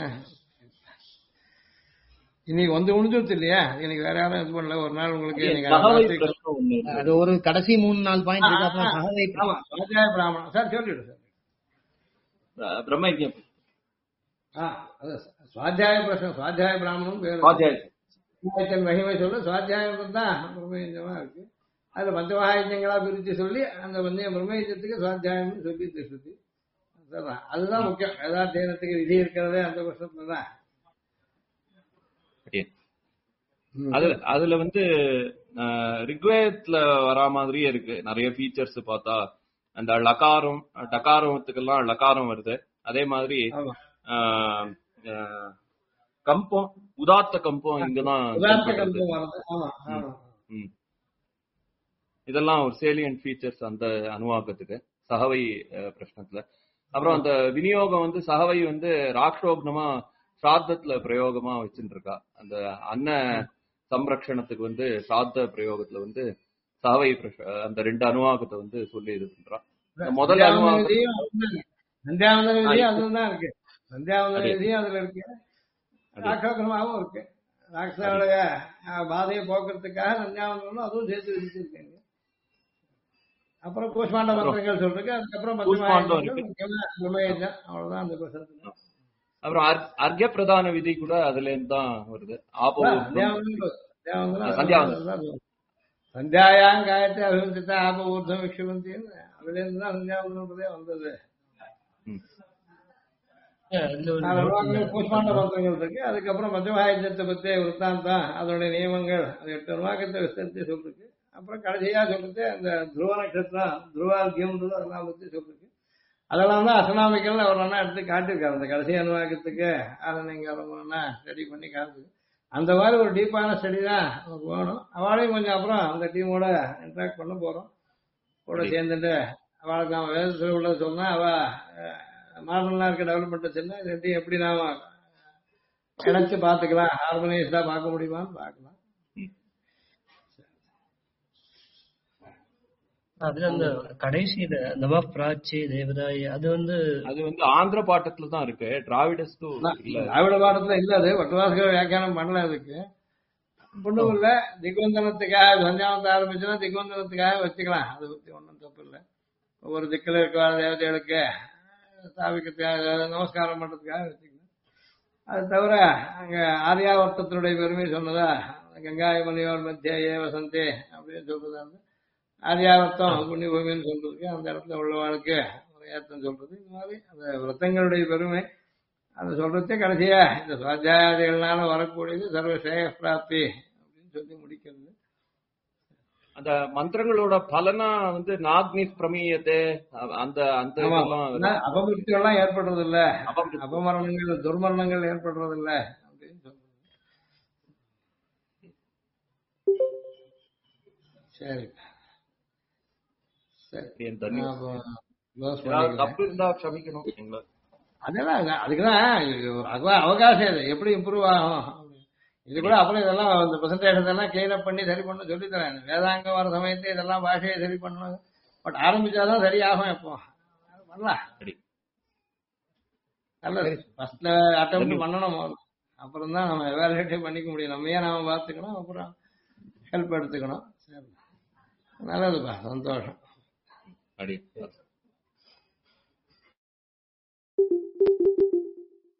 இன்னைக்கு வந்து முடிஞ்சிருச்சு இல்லையா? இன்னைக்கு வேற யாரும் இது பண்ணல. ஒரு நாள் உங்களுக்கு அது ஒரு கடைசி 3-4 பாயிண்ட் இருக்கு. அப்புறம் சகவை சுவாத்தியாய பிராமணம் சார் சொல்லிடு சார். பிரம்மயஜம் சுவாத்தியாய பிரச்சனை சுவாத்தியாய பிராமணம் பேர். மகிமை சொல்ல சுவாத்தியாயம் தான் பிரம்மயஜமா இருக்கு. அதுல பஞ்சமகாயஜங்களா பிரிச்சு சொல்லி அந்த பிரம்மயஜத்துக்கு சுவாத்தியாயம் சொல்லி திருஷ்டி அதுதான் முக்கியம். வேதாத்தியனத்துக்கு விதி இருக்கிறதே அந்த வருஷத்துல தான். அதுல வந்து ரிக்வேதத்துல வரா மாதிரியே இருக்கு. நிறைய ஃபீச்சர்ஸ் பார்த்தா அந்த லகாரம் டகாரத்துக்கெல்லாம் லகாரம் வருது. அதே மாதிரி கம்பம் உதாத்த கம்பம் இங்கதான் இதெல்லாம் ஒரு சேலியன்ட் ஃபீச்சர்ஸ் அந்த அனுவாக்கத்துக்கு சகவை பிரச்சனத்துல. அப்புறம் அந்த விநியோகம் வந்து சகவை வந்து ராக்ஷோக்னமா சாத்தத்துல பிரயோகமா வச்சுட்டு இருக்கா. அந்த அன்ன சம்ரக்ஷணத்துக்கு வந்து சாத்த பிரயோகத்துல வந்து சகவை அந்த 2 அனுவாகத்தை வந்து சொல்லி இது பண்றா. முதல் அனுவாகம் அதுதான் இருக்கு. சந்தியாவந்தனையும் அதுல இருக்கு, ராக்ஷோக்னமாவும் இருக்கு. ராட்சனுடைய பாதையை போக்குறதுக்காக சந்தியாவந்தனும் அதுவும் சேர்த்து விதிச்சிருக்கேங்க. அப்புறம் கூஷ்மாண்ட மந்திரங்கள் சொல்றதுக்கு அதுக்கப்புறம் அவ்வளவுதான் அந்த பிரசனத்துல. அப்புறம் அர்க்ய பிரதான விதி கூட அதுல இருந்து தான் வருது. சந்தியாயாம் காயத்தை அபிவந்தித்தா ஆப ஊர்தம் விக்ஷபந்தின்னு அதுல இருந்து தான் சந்தியாவந்தனே வந்தது. கூஷ்மாண்ட மந்திரங்கள் இருக்கு. அதுக்கப்புறம் மத்தியமாயத்தை பத்தி விற்த்தாந்தம் அதனுடைய நியமங்கள் அது 8 அனுவாக்கத்தை விஸ்தரித்து சொல்லிருக்கு. அப்புறம் கடைசியா சொல்றது அந்த துருவ நட்சத்திரம் துருவார்கியம்ன்றது அதெல்லாம் பத்தி சொல்லிருக்கு. அதெல்லாம் தான் அசனாமிக்கல் அவர் நல்லா எடுத்து காட்டியிருக்காரு. அந்த கடைசி அனுவாக்கத்துக்கு அதை நீங்க ஸ்டடி பண்ணி காட்டு. அந்த மாதிரி ஒரு டீப்பான ஸ்டடி தான் நமக்கு வேணும். அவளையும் கொஞ்சம் அப்புறம் அந்த டீமோட இன்ட்ராக்ட் பண்ண போறோம். கூட சேர்ந்துட்டு அவளுக்கு நாம வேதத்தில் உள்ளது சொன்னா அவ மாடர்னா இருக்க டெவலப்மெண்ட் சொன்னா ரெண்டையும் எப்படி நாம இணைச்சு பாத்துக்கலாம், ஹார்மோனியஸா பார்க்க முடியுமான்னு பார்க்கலாம். அதுல அந்த கடைசியில நம பிராச்சி தேவதாய் அது வந்து ஆந்திர பாட்டத்துல தான் இருக்கு. திராவிட பாட்டத்துல இல்ல. அது வட்டவாசகர் வியாக்கியானம் பண்ணல. அதுக்கு ஒண்ணும் இல்ல. திக்வந்தனத்துக்காக சஞ்சாவந்தம் ஆரம்பிச்சுன்னா திக்வந்தனத்துக்காக வச்சுக்கலாம். அது பத்தி ஒன்றும் தப்பு இல்லை. ஒவ்வொரு திக்கில் இருக்கிற தேவதைகளுக்கு ஸ்தாபிக்கிறதுக்காக நமஸ்காரம் பண்றதுக்காக வச்சுக்கலாம். அது தவிர அங்க ஆரியாவர்த்தத்தினுடைய பெருமை சொன்னதா கங்காய மணியோர் மத்திய ஏ வசந்தே அப்படின்னு சொல்றதா இருந்து ஆரியாவர்த்தம் புண்ணிய பூமின்னு சொல்றதுக்கு அந்த இடத்துல உள்ளவாளுக்கு ஒரு ஏத்தம் சொல்றது. இந்த மாதிரி அந்த விரத்தங்களுடைய பெருமை அதை சொல்றதே கடைசியா இந்த சுவாத்தியாதிகள்னால வரக்கூடியது சர்வ சேய பிராப்தி அப்படின்னு சொல்லி முடிக்கிறது. அந்த மந்திரங்களோட பலனா வந்து நாக்னி பிரமீயத்தை அந்த அந்த இதெல்லாம் அபமிருத்தியெல்லாம் ஏற்படுறது இல்ல, அபமிருத்தி. அபமரணங்கள் துர்மரணங்கள் ஏற்படுறது இல்ல அப்படின்னு சொல்றது. சரி சரி, என் தண்ணி. நான் அப்போ close ஏதாவது பண்ணிக்கிறேன். தப்பு இருந்தா க்ஷமிக்கணும் எங்களை. அதெல்லாம் அதுக்குதான் அதுதான் அவகாசம். இது எப்படி இம்ப்ரூவ் ஆகும் இது கூட அப்புறம் இதெல்லாம் இந்த பிரசன்டேஷன் எல்லாம் கிளீன் அப் பண்ணி சரி பண்ண சொல்லி தரேன். வேதாங்கம் வர சமயத்துல இதெல்லாம் பாஷையை சரி பண்ணணும். பட் ஆரம்பிச்சாதான் சரியாகும். எப்போ பண்ணலாம் சரி. நல்லது. ஃபர்ஸ்ட்ல அட்டம் பண்ணணும் முதல்ல. அப்புறம் தான் நம்ம எவாலுவேட்டே பண்ணிக்க முடியும். நம்மையே நாம பார்த்துக்கணும், அப்புறம் ஹெல்ப் எடுத்துக்கணும். சரி, நல்லதுப்பா, சந்தோஷம். அடி